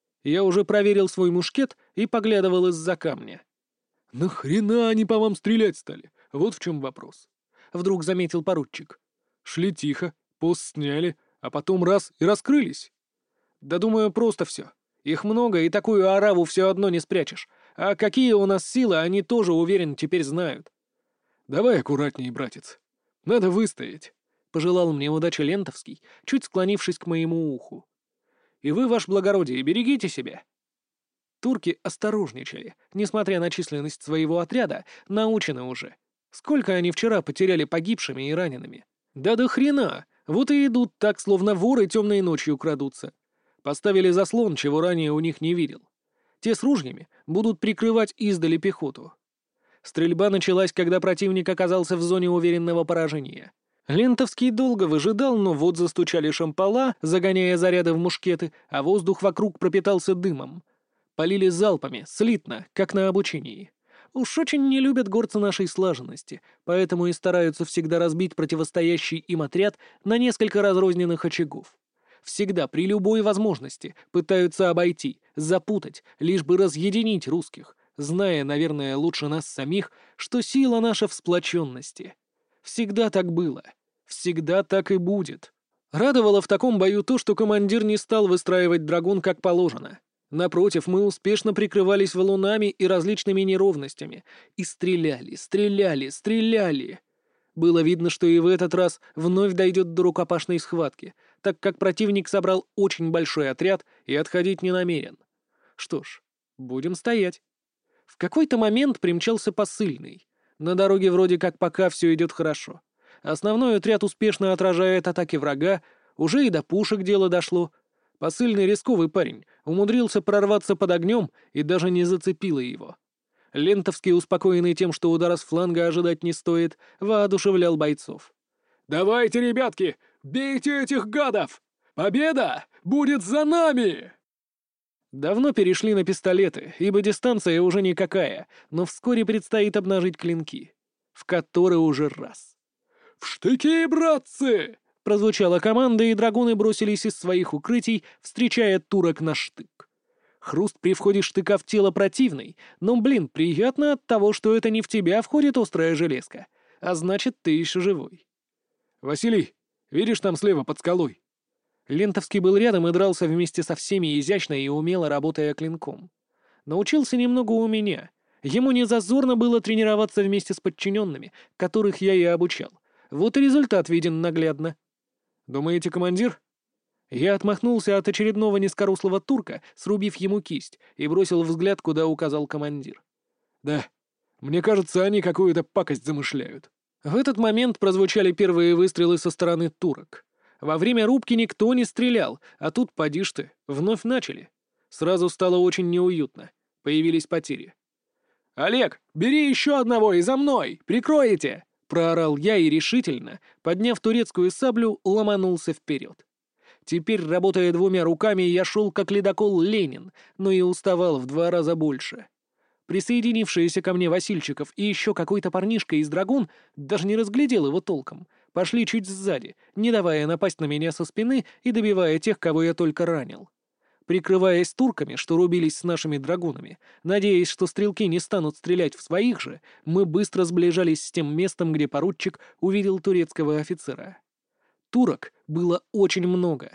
Я уже проверил свой мушкет и поглядывал из-за камня. «Нахрена они по вам стрелять стали? Вот в чем вопрос», — вдруг заметил поручик. «Шли тихо, пост сняли, а потом раз и раскрылись». «Да думаю, просто все. Их много, и такую ораву все одно не спрячешь. А какие у нас силы, они тоже, уверен, теперь знают». «Давай аккуратнее, братец. Надо выстоять», — пожелал мне удачи Лентовский, чуть склонившись к моему уху. «И вы, ваше благородие, берегите себя». Турки осторожничали, несмотря на численность своего отряда, научены уже. Сколько они вчера потеряли погибшими и ранеными? Да до хрена! Вот и идут так, словно воры темной ночью крадутся. Поставили заслон, чего ранее у них не видел. Те с ружьями будут прикрывать издали пехоту. Стрельба началась, когда противник оказался в зоне уверенного поражения. Лентовский долго выжидал, но вот застучали шампала, загоняя заряды в мушкеты, а воздух вокруг пропитался дымом. Полили залпами, слитно, как на обучении. Уж очень не любят горцы нашей слаженности, поэтому и стараются всегда разбить противостоящий им отряд на несколько разрозненных очагов. Всегда, при любой возможности, пытаются обойти, запутать, лишь бы разъединить русских, зная, наверное, лучше нас самих, что сила наша в сплоченности. Всегда так было. Всегда так и будет. Радовало в таком бою то, что командир не стал выстраивать драгун как положено. Напротив, мы успешно прикрывались валунами и различными неровностями. И стреляли, стреляли, стреляли. Было видно, что и в этот раз вновь дойдет до рукопашной схватки, так как противник собрал очень большой отряд и отходить не намерен. Что ж, будем стоять. В какой-то момент примчался посыльный. На дороге вроде как пока все идет хорошо. Основной отряд успешно отражает атаки врага, уже и до пушек дело дошло. Посыльный рисковый парень, умудрился прорваться под огнем и даже не зацепило его. Лентовский, успокоенный тем, что удара с фланга ожидать не стоит, воодушевлял бойцов. «Давайте, ребятки, бейте этих гадов! Победа будет за нами!» Давно перешли на пистолеты, ибо дистанция уже никакая, но вскоре предстоит обнажить клинки. В который уже раз. «В штыки, братцы!» Прозвучала команда, и драгуны бросились из своих укрытий, встречая турок на штык. Хруст при входе штыка в тело противный, но, приятно от того, что это не в тебя входит острая железка, а значит, ты еще живой. «Василий, видишь там слева под скалой?» Лентовский был рядом и дрался вместе со всеми изящно и умело работая клинком. Научился немного у меня. Ему не зазорно было тренироваться вместе с подчиненными, которых я и обучал. Вот и результат виден наглядно. «Думаете, командир?» Я отмахнулся от очередного низкорослого турка, срубив ему кисть, и бросил взгляд, куда указал командир. «Да, мне кажется, они какую-то пакость замышляют». В этот момент прозвучали первые выстрелы со стороны турок. Во время рубки никто не стрелял, а тут, поди ж ты, вновь начали. Сразу стало очень неуютно. Появились потери. «Олег, бери еще одного и за мной! Прикроете!» — проорал я и решительно, подняв турецкую саблю, ломанулся вперед. Теперь, работая двумя руками, я шел как ледокол Ленин, но и уставал в 2 раза больше. Присоединившиеся ко мне Васильчиков и еще какой-то парнишка из драгун, даже не разглядел его толком, пошли чуть сзади, не давая напасть на меня со спины и добивая тех, кого я только ранил. Прикрываясь турками, что рубились с нашими драгунами, надеясь, что стрелки не станут стрелять в своих же, мы быстро сближались с тем местом, где поручик увидел турецкого офицера. Турок было очень много.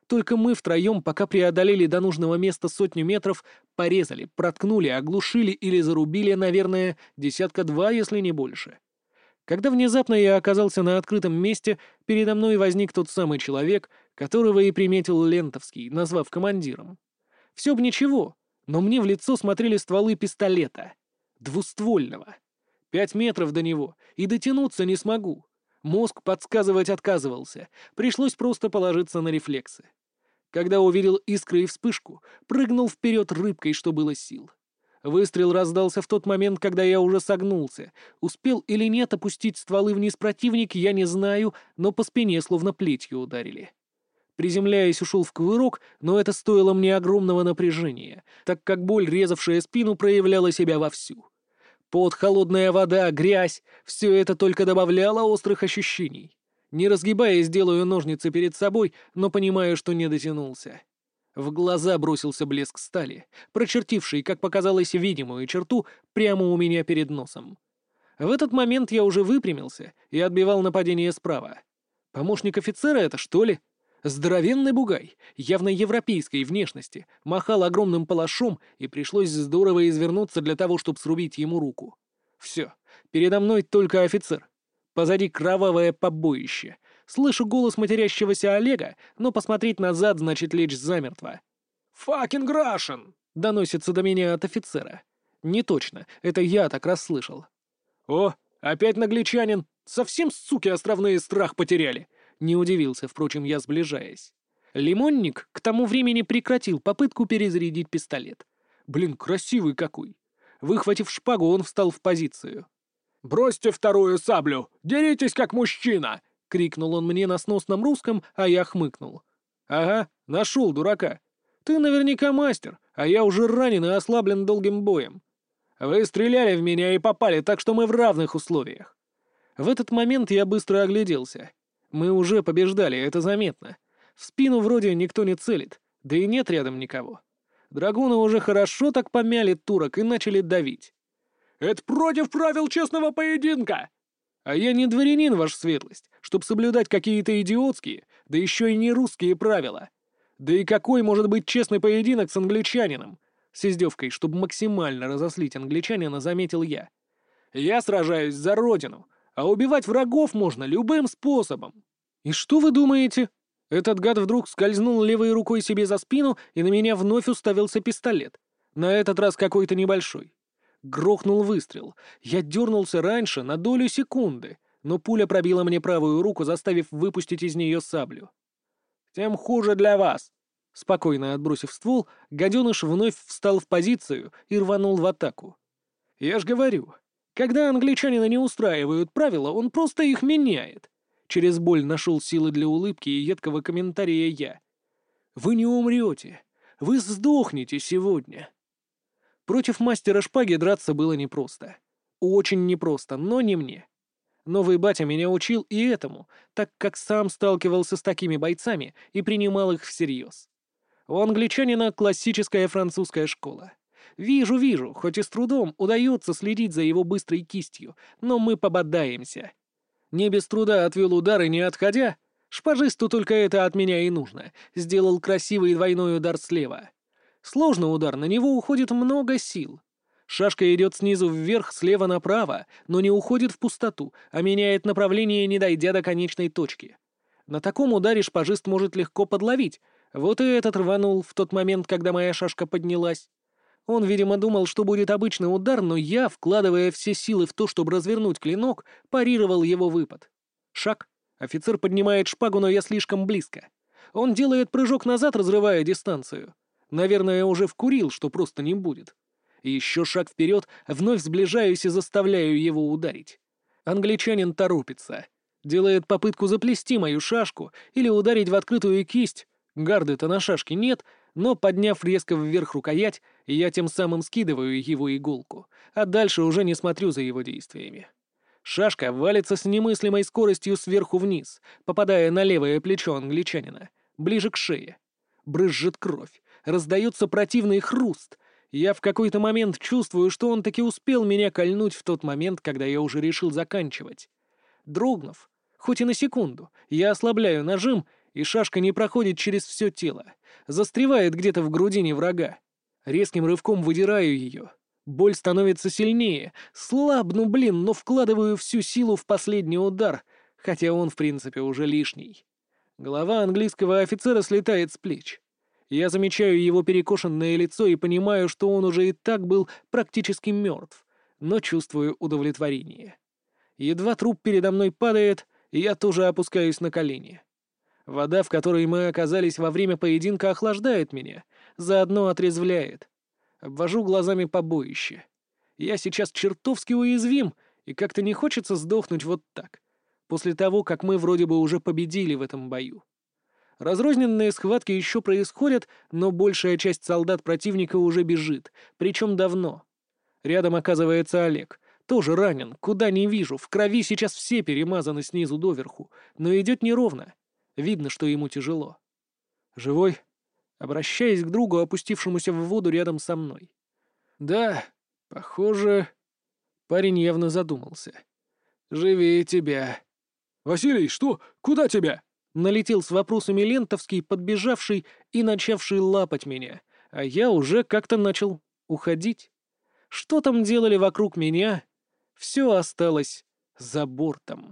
Только мы втроем, пока преодолели до нужного места 100 метров, порезали, проткнули, оглушили или зарубили, наверное, 1-2, если не больше. Когда внезапно я оказался на открытом месте, передо мной возник тот самый человек, которого и приметил Лентовский, назвав командиром. Все бы ничего, но мне в лицо смотрели стволы пистолета. Двуствольного. 5 метров до него, и дотянуться не смогу. Мозг подсказывать отказывался, пришлось просто положиться на рефлексы. Когда увидел искры и вспышку, прыгнул вперед рыбкой, что было сил. Выстрел раздался в тот момент, когда я уже согнулся. Успел или нет опустить стволы вниз противник, я не знаю, но по спине словно плетью ударили. Приземляясь, ушел в кувырок, но это стоило мне огромного напряжения, так как боль, резавшая спину, проявляла себя вовсю. Пот, холодная вода, грязь — все это только добавляло острых ощущений. Не разгибаясь, делаю ножницы перед собой, но понимаю, что не дотянулся. В глаза бросился блеск стали, прочертивший, как показалось, видимую черту прямо у меня перед носом. В этот момент я уже выпрямился и отбивал нападение справа. Помощник офицера это, что ли? Здоровенный бугай, явно европейской внешности, махал огромным палашом, и пришлось здорово извернуться для того, чтобы срубить ему руку. Все, передо мной только офицер. Позади кровавое побоище. Слышу голос матерящегося Олега, но посмотреть назад значит лечь замертво. «Fucking Russian!» — доносится до меня от офицера. Не точно, это я так расслышал. «О, опять нагличанин! Совсем, суки, островные страх потеряли!» Не удивился, впрочем, я сближаясь. Лимонник к тому времени прекратил попытку перезарядить пистолет. Блин, красивый какой. Выхватив шпагу, он встал в позицию. «Бросьте вторую саблю! Деритесь как мужчина!» — крикнул он мне на сносном русском, а я хмыкнул. «Ага, нашел дурака. Ты наверняка мастер, а я уже ранен и ослаблен долгим боем. Вы стреляли в меня и попали, так что мы в равных условиях». В этот момент я быстро огляделся. Мы уже побеждали, это заметно. В спину вроде никто не целит, да и нет рядом никого. Драгуны уже хорошо так помяли турок и начали давить. «Это против правил честного поединка!» А я не дворянин, ваша светлость, чтоб соблюдать какие-то идиотские, да еще и не русские правила. Да и какой может быть честный поединок с англичанином? С издевкой, чтобы максимально разослить англичанина, заметил я. Я сражаюсь за родину, а убивать врагов можно любым способом. И что вы думаете? Этот гад вдруг скользнул левой рукой себе за спину, и на меня вновь уставился пистолет. На этот раз какой-то небольшой. Грохнул выстрел. Я дернулся раньше, на долю секунды, но пуля пробила мне правую руку, заставив выпустить из нее саблю. «Тем хуже для вас!» Спокойно отбросив ствол, гаденыш вновь встал в позицию и рванул в атаку. «Я ж говорю, когда англичанина не устраивают правила, он просто их меняет». Через боль нашел силы для улыбки и едкого комментария я. «Вы не умрете. Вы сдохнете сегодня». Против мастера шпаги драться было непросто. Очень непросто, но не мне. Новый батя меня учил и этому, так как сам сталкивался с такими бойцами и принимал их всерьез. У англичанина классическая французская школа. Вижу, хоть и с трудом удается следить за его быстрой кистью, но мы пободаемся. Не без труда отвел удар и не отходя. Шпажисту только это от меня и нужно. Сделал красивый двойной удар слева. Сложный удар, на него уходит много сил. Шашка идет снизу вверх, слева направо, но не уходит в пустоту, а меняет направление, не дойдя до конечной точки. На таком ударе шпажист может легко подловить. Вот и этот рванул в тот момент, когда моя шашка поднялась. Он, видимо, думал, что будет обычный удар, но я, вкладывая все силы в то, чтобы развернуть клинок, парировал его выпад. Шаг. Офицер поднимает шпагу, но я слишком близко. Он делает прыжок назад, разрывая дистанцию. Наверное, уже вкурил, что просто не будет. И еще шаг вперед, вновь сближаюсь и заставляю его ударить. Англичанин торопится. Делает попытку заплести мою шашку или ударить в открытую кисть. Гарды-то на шашке нет, но, подняв резко вверх рукоять, я тем самым скидываю его иголку, а дальше уже не смотрю за его действиями. Шашка валится с немыслимой скоростью сверху вниз, попадая на левое плечо англичанина, ближе к шее. Брызжет кровь, раздается противный хруст. Я в какой-то момент чувствую, что он таки успел меня кольнуть в тот момент, когда я уже решил заканчивать. Дрогнув, хоть и на секунду, я ослабляю нажим, и шашка не проходит через все тело, застревает где-то в грудине врага. Резким рывком выдираю ее. Боль становится сильнее. Слабну, но вкладываю всю силу в последний удар, хотя он, в принципе, уже лишний. Голова английского офицера слетает с плеч. Я замечаю его перекошенное лицо и понимаю, что он уже и так был практически мертв, но чувствую удовлетворение. Едва труп передо мной падает, я тоже опускаюсь на колени. Вода, в которой мы оказались во время поединка, охлаждает меня, заодно отрезвляет. Обвожу глазами побоище. Я сейчас чертовски уязвим, и как-то не хочется сдохнуть вот так, после того, как мы вроде бы уже победили в этом бою. Разрозненные схватки еще происходят, но большая часть солдат противника уже бежит, причем давно. Рядом оказывается Олег. Тоже ранен, куда не вижу, в крови сейчас все перемазаны снизу доверху, но идет неровно. Видно, что ему тяжело. «Живой?» Обращаясь к другу, опустившемуся в воду рядом со мной. «Да, похоже...» Парень явно задумался. «Живее тебя». «Василий, что? Куда тебя?» Налетел с вопросами Лентовский, подбежавший и начавший лапать меня, а я уже как-то начал уходить. Что там делали вокруг меня? Все осталось за бортом.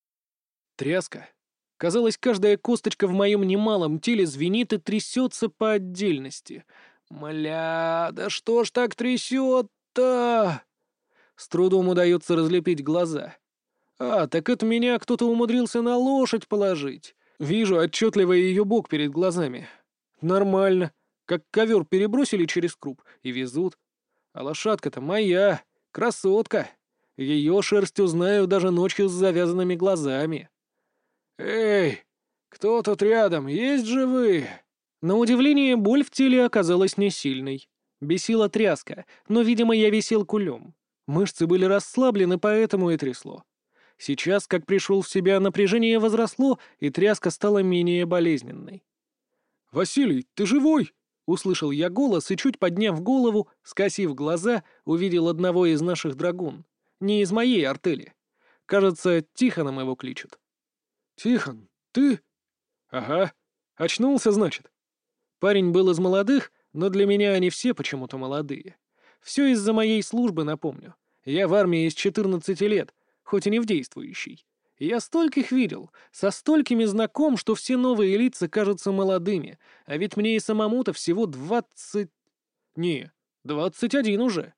Тряска. Казалось, каждая косточка в моем немалом теле звенит и трясется по отдельности. Мля, да что ж так трясет-то? С трудом удается разлепить глаза. А, так это меня кто-то умудрился на лошадь положить. Вижу отчетливо ее бок перед глазами. Нормально. Как ковер перебросили через круп и везут. А лошадка-то моя, красотка. Ее шерстью знаю даже ночью с завязанными глазами. «Эй, кто тут рядом? Есть живые?» На удивление, боль в теле оказалась не сильной. Бесила тряска, но, видимо, я висел кулем. Мышцы были расслаблены, поэтому и трясло. Сейчас, как пришел в себя, напряжение возросло, и тряска стала менее болезненной. «Василий, ты живой?» Услышал я голос и, чуть подняв голову, скосив глаза, увидел одного из наших драгун. Не из моей артели. Кажется, Тихоном его кличут. «Тихон, ты?» «Ага. Очнулся, значит?» Парень был из молодых, но для меня они все почему-то молодые. Все из-за моей службы, напомню. Я в армии с 14 лет, хоть и не в действующей. Я стольких видел, со столькими знаком, что все новые лица кажутся молодыми, а ведь мне и самому-то всего 20... Не, 21 уже.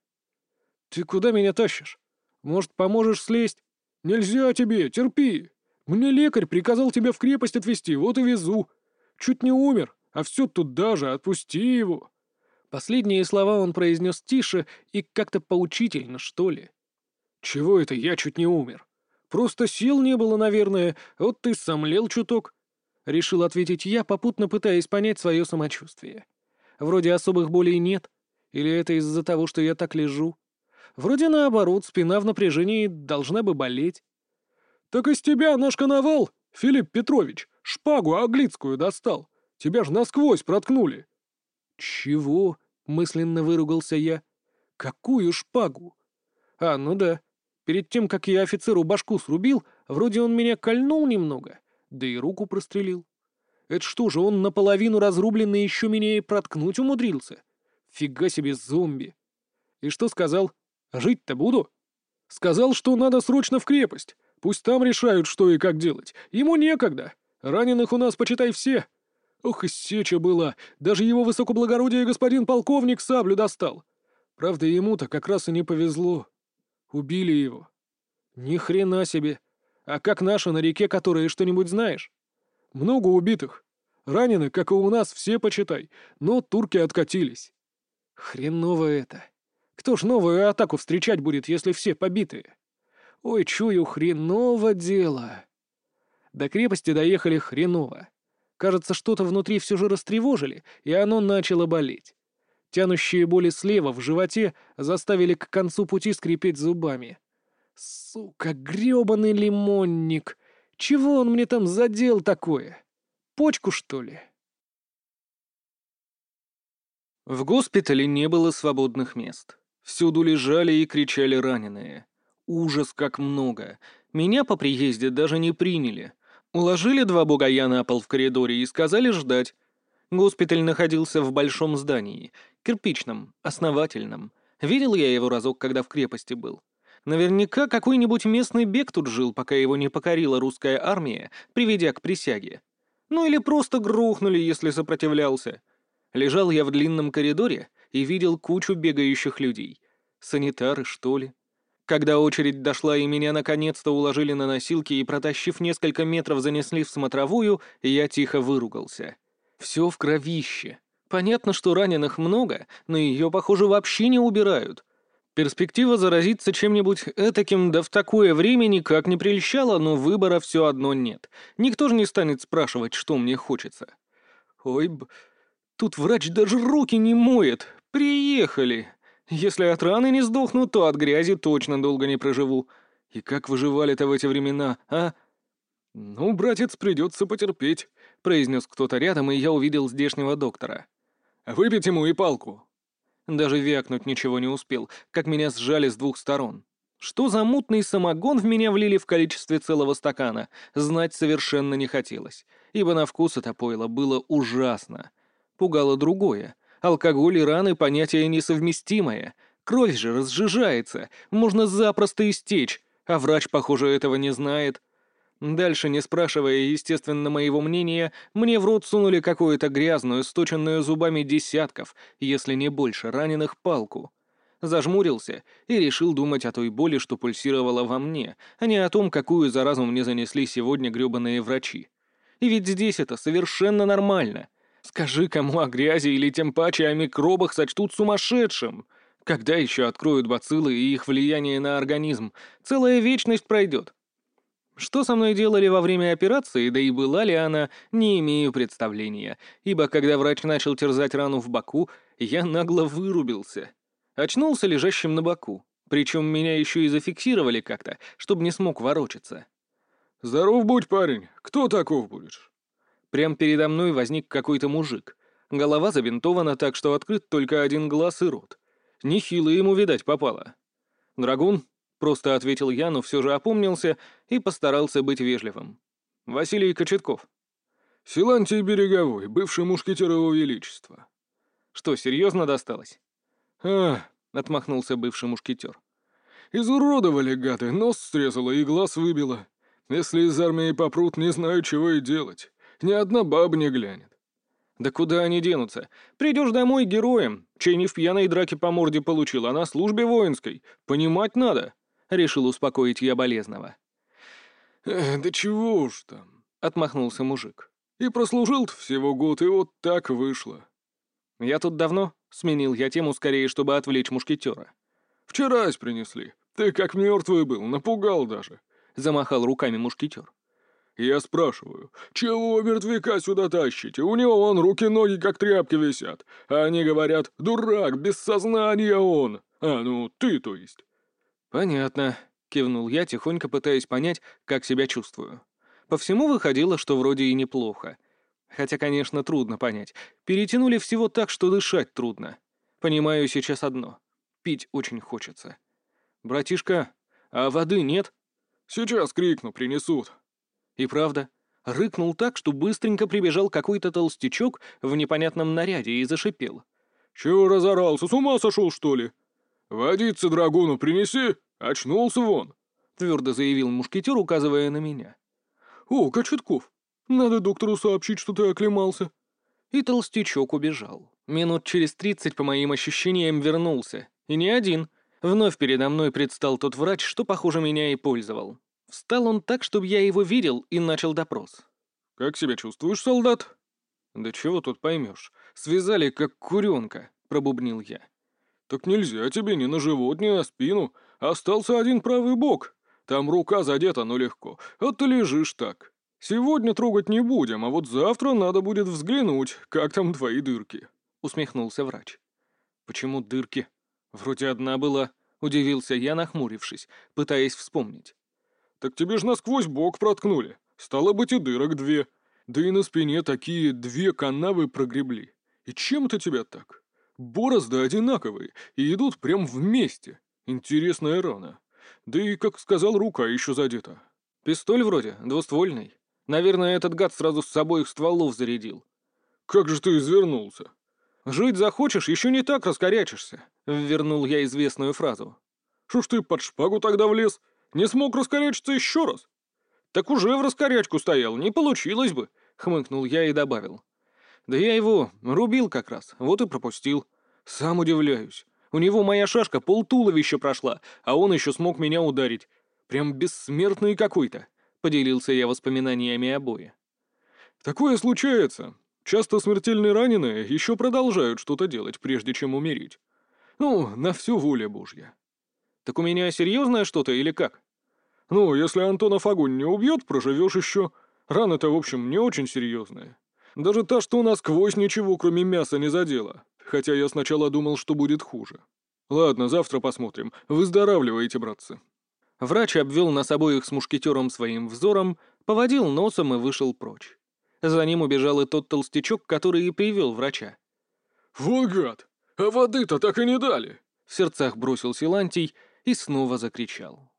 «Ты куда меня тащишь? Может, поможешь слезть?» «Нельзя тебе, терпи. Мне лекарь приказал тебя в крепость отвезти, вот и везу. Чуть не умер, а все туда же, отпусти его». Последние слова он произнес тише и как-то поучительно, что ли. «Чего это я чуть не умер? Просто сил не было, наверное, вот ты сомлел чуток». Решил ответить я, попутно пытаясь понять свое самочувствие. Вроде особых болей нет. Или это из-за того, что я так лежу? Вроде наоборот, спина в напряжении должна бы болеть. «Так из тебя наш коновал, Филипп Петрович, шпагу аглицкую достал. Тебя ж насквозь проткнули». «Чего?» — мысленно выругался я. «Какую шпагу?» «А, ну да. Перед тем, как я офицеру башку срубил, вроде он меня кольнул немного, да и руку прострелил. Это что же, он наполовину разрубленный еще меня и проткнуть умудрился? Фига себе зомби!» «И что сказал? Жить-то буду?» «Сказал, что надо срочно в крепость. Пусть там решают, что и как делать. Ему некогда. Раненых у нас, почитай, все. Ох, и сеча была. Даже его высокоблагородие господин полковник саблю достал. Правда, ему-то как раз и не повезло. Убили его». «Ни хрена себе! А как наши на реке, которые, что-нибудь знаешь?» «Много убитых. Ранены, как и у нас, все, почитай. Но турки откатились». «Хреново это. Кто ж новую атаку встречать будет, если все побитые? Ой, чую, хреново дело». До крепости доехали хреново. Кажется, что-то внутри все же растревожили, и оно начало болеть. Тянущие боли слева в животе заставили к концу пути скрипеть зубами. Сука, грёбаный лимонник! Чего он мне там задел такое? Почку, что ли? В госпитале не было свободных мест. Всюду лежали и кричали раненые. Ужас как много. Меня по приезде даже не приняли. Уложили два бугая на пол в коридоре и сказали ждать. Госпиталь находился в большом здании, кирпичном, основательном. Видел я его разок, когда в крепости был. Наверняка какой-нибудь местный бег тут жил, пока его не покорила русская армия, приведя к присяге. Ну или просто грохнули, если сопротивлялся. Лежал я в длинном коридоре и видел кучу бегающих людей. Санитары, что ли? Когда очередь дошла и меня наконец-то уложили на носилки и, протащив несколько метров, занесли в смотровую, я тихо выругался. Все в кровище. Понятно, что раненых много, но ее, похоже, вообще не убирают. Перспектива заразиться чем-нибудь этаким, да в такое время никак не прельщала, но выбора все одно нет. Никто же не станет спрашивать, что мне хочется. Ой, тут врач даже руки не моет. Приехали. Если от раны не сдохну, то от грязи точно долго не проживу. И как выживали-то в эти времена, а? «Ну, братец, придется потерпеть», — произнес кто-то рядом, и я увидел здешнего доктора. «Выпить ему и палку». Даже вякнуть ничего не успел, как меня сжали с двух сторон. Что за мутный самогон в меня влили в количестве целого стакана, знать совершенно не хотелось, ибо на вкус это пойло было ужасно. Пугало другое. Алкоголь и раны — понятие несовместимое. Кровь же разжижается, можно запросто истечь, а врач, похоже, этого не знает. Дальше, не спрашивая, естественно, моего мнения, мне в рот сунули какую-то грязную, сточенную зубами десятков, если не больше, раненых палку. Зажмурился и решил думать о той боли, что пульсировала во мне, а не о том, какую заразу мне занесли сегодня грёбаные врачи. И ведь здесь это совершенно нормально. Скажи кому о грязи или тем паче о микробах сочтут сумасшедшим. Когда еще откроют бациллы и их влияние на организм? Целая вечность пройдет. Что со мной делали во время операции, да и была ли она, не имею представления, ибо когда врач начал терзать рану в боку, я нагло вырубился. Очнулся лежащим на боку, причем меня еще и зафиксировали как-то, чтобы не смог ворочаться. «Здоров будь, парень. Кто таков будешь?» Прям передо мной возник какой-то мужик. Голова забинтована так, что открыт только один глаз и рот. Нехило ему, видать, попало. «Драгун?» — просто ответил я, но все же опомнился и постарался быть вежливым. «Василий Кочетков». «Силантий Береговой, бывший мушкетер его величества». «Что, серьезно досталось?» «А, — отмахнулся бывший мушкетер. изуродовали, гады, нос срезало и глаз выбило. Если из армии попрут, не знаю, чего и делать. Ни одна баба не глянет». «Да куда они денутся? Придешь домой героем, чей не в пьяной драке по морде получил, а на службе воинской. Понимать надо», — решил успокоить я болезного. Да чего уж там», — отмахнулся мужик. «И прослужил-то всего год, и вот так вышло». «Я тут давно?» — сменил я тему скорее, чтобы отвлечь мушкетера. «Вчерась принесли. Ты как мертвый был, напугал даже», — замахал руками мушкетер. «Я спрашиваю, чего мертвяка сюда тащите? У него вон руки-ноги как тряпки висят. А они говорят, дурак, без сознания он. А, ну, ты, то есть». «Понятно», — кивнул я, тихонько пытаясь понять, как себя чувствую. По всему выходило, что вроде и неплохо. Хотя, конечно, трудно понять. Перетянули всего так, что дышать трудно. Понимаю сейчас одно. Пить очень хочется. «Братишка, а воды нет?» «Сейчас крикну, принесут». И правда, рыкнул так, что быстренько прибежал какой-то толстячок в непонятном наряде и зашипел. «Чего разорался, с ума сошел, что ли? Водицы драгуну принеси, очнулся вон», — твердо заявил мушкетер, указывая на меня. «О, Кочетков, надо доктору сообщить, что ты оклемался». И толстячок убежал. Минут через 30, по моим ощущениям, вернулся. И не один. Вновь передо мной предстал тот врач, что, похоже, меня и пользовал. Встал он так, чтобы я его видел, и начал допрос. «Как себя чувствуешь, солдат?» «Да чего тут поймешь? Связали, как куренка», — пробубнил я. «Так нельзя тебе ни на живот, ни на спину. Остался один правый бок. Там рука задета, но легко. А ты лежишь так. Сегодня трогать не будем, а вот завтра надо будет взглянуть, как там твои дырки», — усмехнулся врач. «Почему дырки? Вроде одна была», — удивился я, нахмурившись, пытаясь вспомнить. «Так тебе ж насквозь бок проткнули. Стало быть, и дырок две. Да и на спине такие две канавы прогребли. И чем это тебя так? Борозды одинаковые и идут прям вместе. Интересная рана. Да и, как сказал, рука еще задета». «Пистоль вроде, двуствольный. Наверное, этот гад сразу с обоих стволов зарядил. Как же ты извернулся? «Жить захочешь, еще не так раскорячишься», — ввернул я известную фразу. Что ж ты под шпагу тогда влез? Не смог раскорячиться еще раз? «Так уже в раскорячку стоял, не получилось бы», — хмыкнул я и добавил. «Да я его рубил как раз, вот и пропустил. Сам удивляюсь. У него моя шашка полтуловища прошла, а он еще смог меня ударить. Прям бессмертный какой-то», — поделился я воспоминаниями о бое. Такое случается. Часто смертельно раненые еще продолжают что-то делать, прежде чем умереть. Ну, на всю воля Божья. «Так у меня серьезное что-то или как?» Ну, если Антонов огонь не убьет, проживешь еще. Рана-то, в общем, не очень серьезная. Даже та, что насквозь ничего, кроме мяса, не задела. Хотя я сначала думал, что будет хуже. Ладно, завтра посмотрим. Выздоравливайте, братцы. Врач обвел нас обоих с мушкетером своим взором, поводил носом и вышел прочь. За ним убежал и тот толстячок, который и привел врача. Вот гад! А воды-то так и не дали! В сердцах бросил Силантий и снова закричал.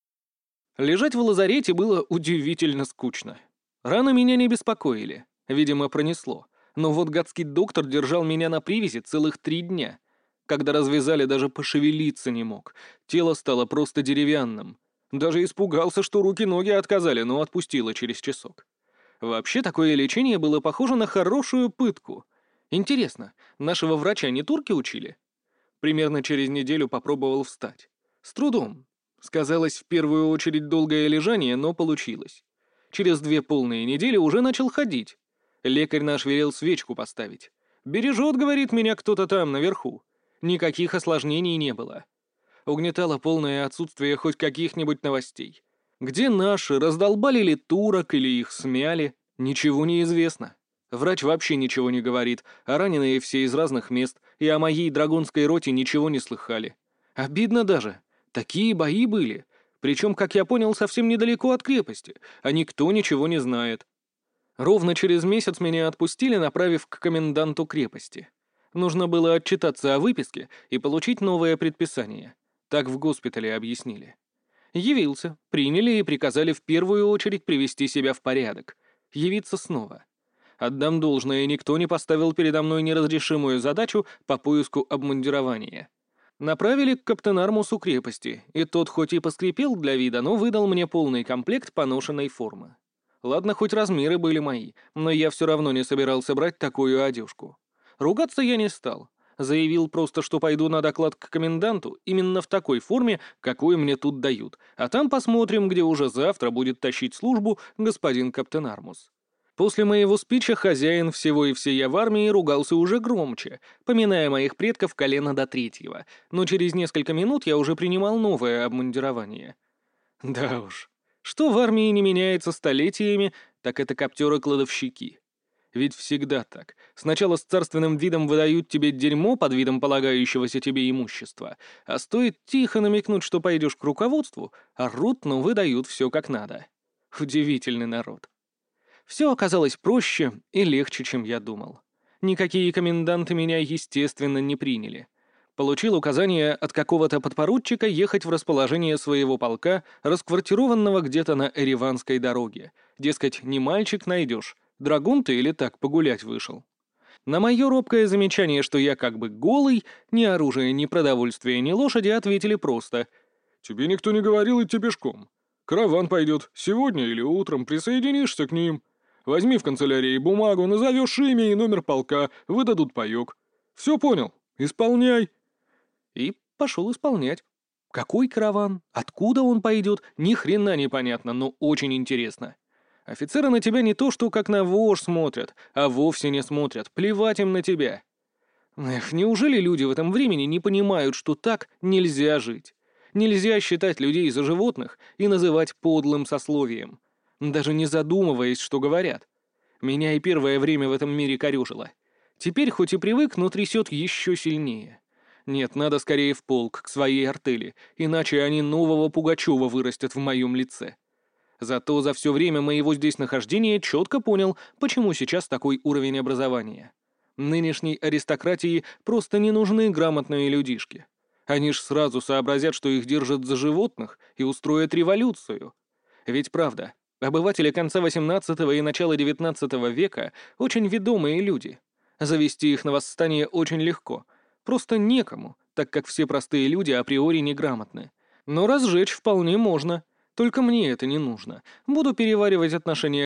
Лежать в лазарете было удивительно скучно. Раны меня не беспокоили, видимо, пронесло. Но вот гадский доктор держал меня на привязи целых 3 дня. Когда развязали, даже пошевелиться не мог. Тело стало просто деревянным. Даже испугался, что руки-ноги отказали, но отпустило через часок. Вообще, такое лечение было похоже на хорошую пытку. Интересно, нашего врача не турки учили? Примерно через неделю попробовал встать. С трудом. Сказалось в первую очередь долгое лежание, но получилось. Через 2 полные недели уже начал ходить. Лекарь наш велел свечку поставить. «Бережет, — говорит, — меня кто-то там, наверху». Никаких осложнений не было. Угнетало полное отсутствие хоть каких-нибудь новостей. Где наши, раздолбали ли турок или их смяли, ничего не известно. Врач вообще ничего не говорит, а раненые все из разных мест, и о моей драгунской роте ничего не слыхали. Обидно даже. Такие бои были. Причем, как я понял, совсем недалеко от крепости, а никто ничего не знает. Ровно через месяц меня отпустили, направив к коменданту крепости. Нужно было отчитаться о выписке и получить новое предписание. Так в госпитале объяснили. Явился, приняли и приказали в первую очередь привести себя в порядок. Явиться снова. Отдам должное, никто не поставил передо мной неразрешимую задачу по поиску обмундирования. Направили к каптенармусу крепости, и тот хоть и поскрипел для вида, но выдал мне полный комплект поношенной формы. Ладно, хоть размеры были мои, но я все равно не собирался брать такую одежку. Ругаться я не стал. Заявил просто, что пойду на доклад к коменданту именно в такой форме, какую мне тут дают, а там посмотрим, где уже завтра будет тащить службу господин каптенармус. После моего спича хозяин всего и всея в армии ругался уже громче, поминая моих предков колено до 3-го, но через несколько минут я уже принимал новое обмундирование. Да уж, что в армии не меняется столетиями, так это коптеры-кладовщики. Ведь всегда так. Сначала с царственным видом выдают тебе дерьмо под видом полагающегося тебе имущества, а стоит тихо намекнуть, что пойдешь к руководству, орут, но выдают все как надо. Удивительный народ. Все оказалось проще и легче, чем я думал. Никакие коменданты меня, естественно, не приняли. Получил указание от какого-то подпоручика ехать в расположение своего полка, расквартированного где-то на Эреванской дороге. Дескать, не мальчик найдешь, драгун ты или так погулять вышел. На мое робкое замечание, что я как бы голый, ни оружия, ни продовольствия, ни лошади, ответили просто: Тебе никто не говорил идти пешком. Караван пойдет. Сегодня или утром присоединишься к ним. Возьми в канцелярии бумагу, назовешь имя и номер полка, выдадут паёк. Все понял? Исполняй. и пошел исполнять. Какой караван? Откуда он пойдет? Ни хрена непонятно, но очень интересно. Офицеры на тебя не то что как на вож смотрят, а вовсе не смотрят, плевать им на тебя. Эх, неужели люди в этом времени не понимают, что так нельзя жить? Нельзя считать людей за животных и называть подлым сословием, даже не задумываясь, что говорят. Меня и первое время в этом мире корёжило. Теперь хоть и привык, но трясет еще сильнее. Нет, надо скорее в полк, к своей артели, иначе они нового Пугачева вырастят в моем лице. Зато за все время моего здесь нахождения четко понял, почему сейчас такой уровень образования. Нынешней аристократии просто не нужны грамотные людишки. Они ж сразу сообразят, что их держат за животных, и устроят революцию. Ведь правда, Обыватели конца XVIII и начала XIX века — очень ведомые люди. Завести их на восстание очень легко. Просто некому, так как все простые люди априори неграмотны. Но разжечь вполне можно. Только мне это не нужно. Буду переваривать отношения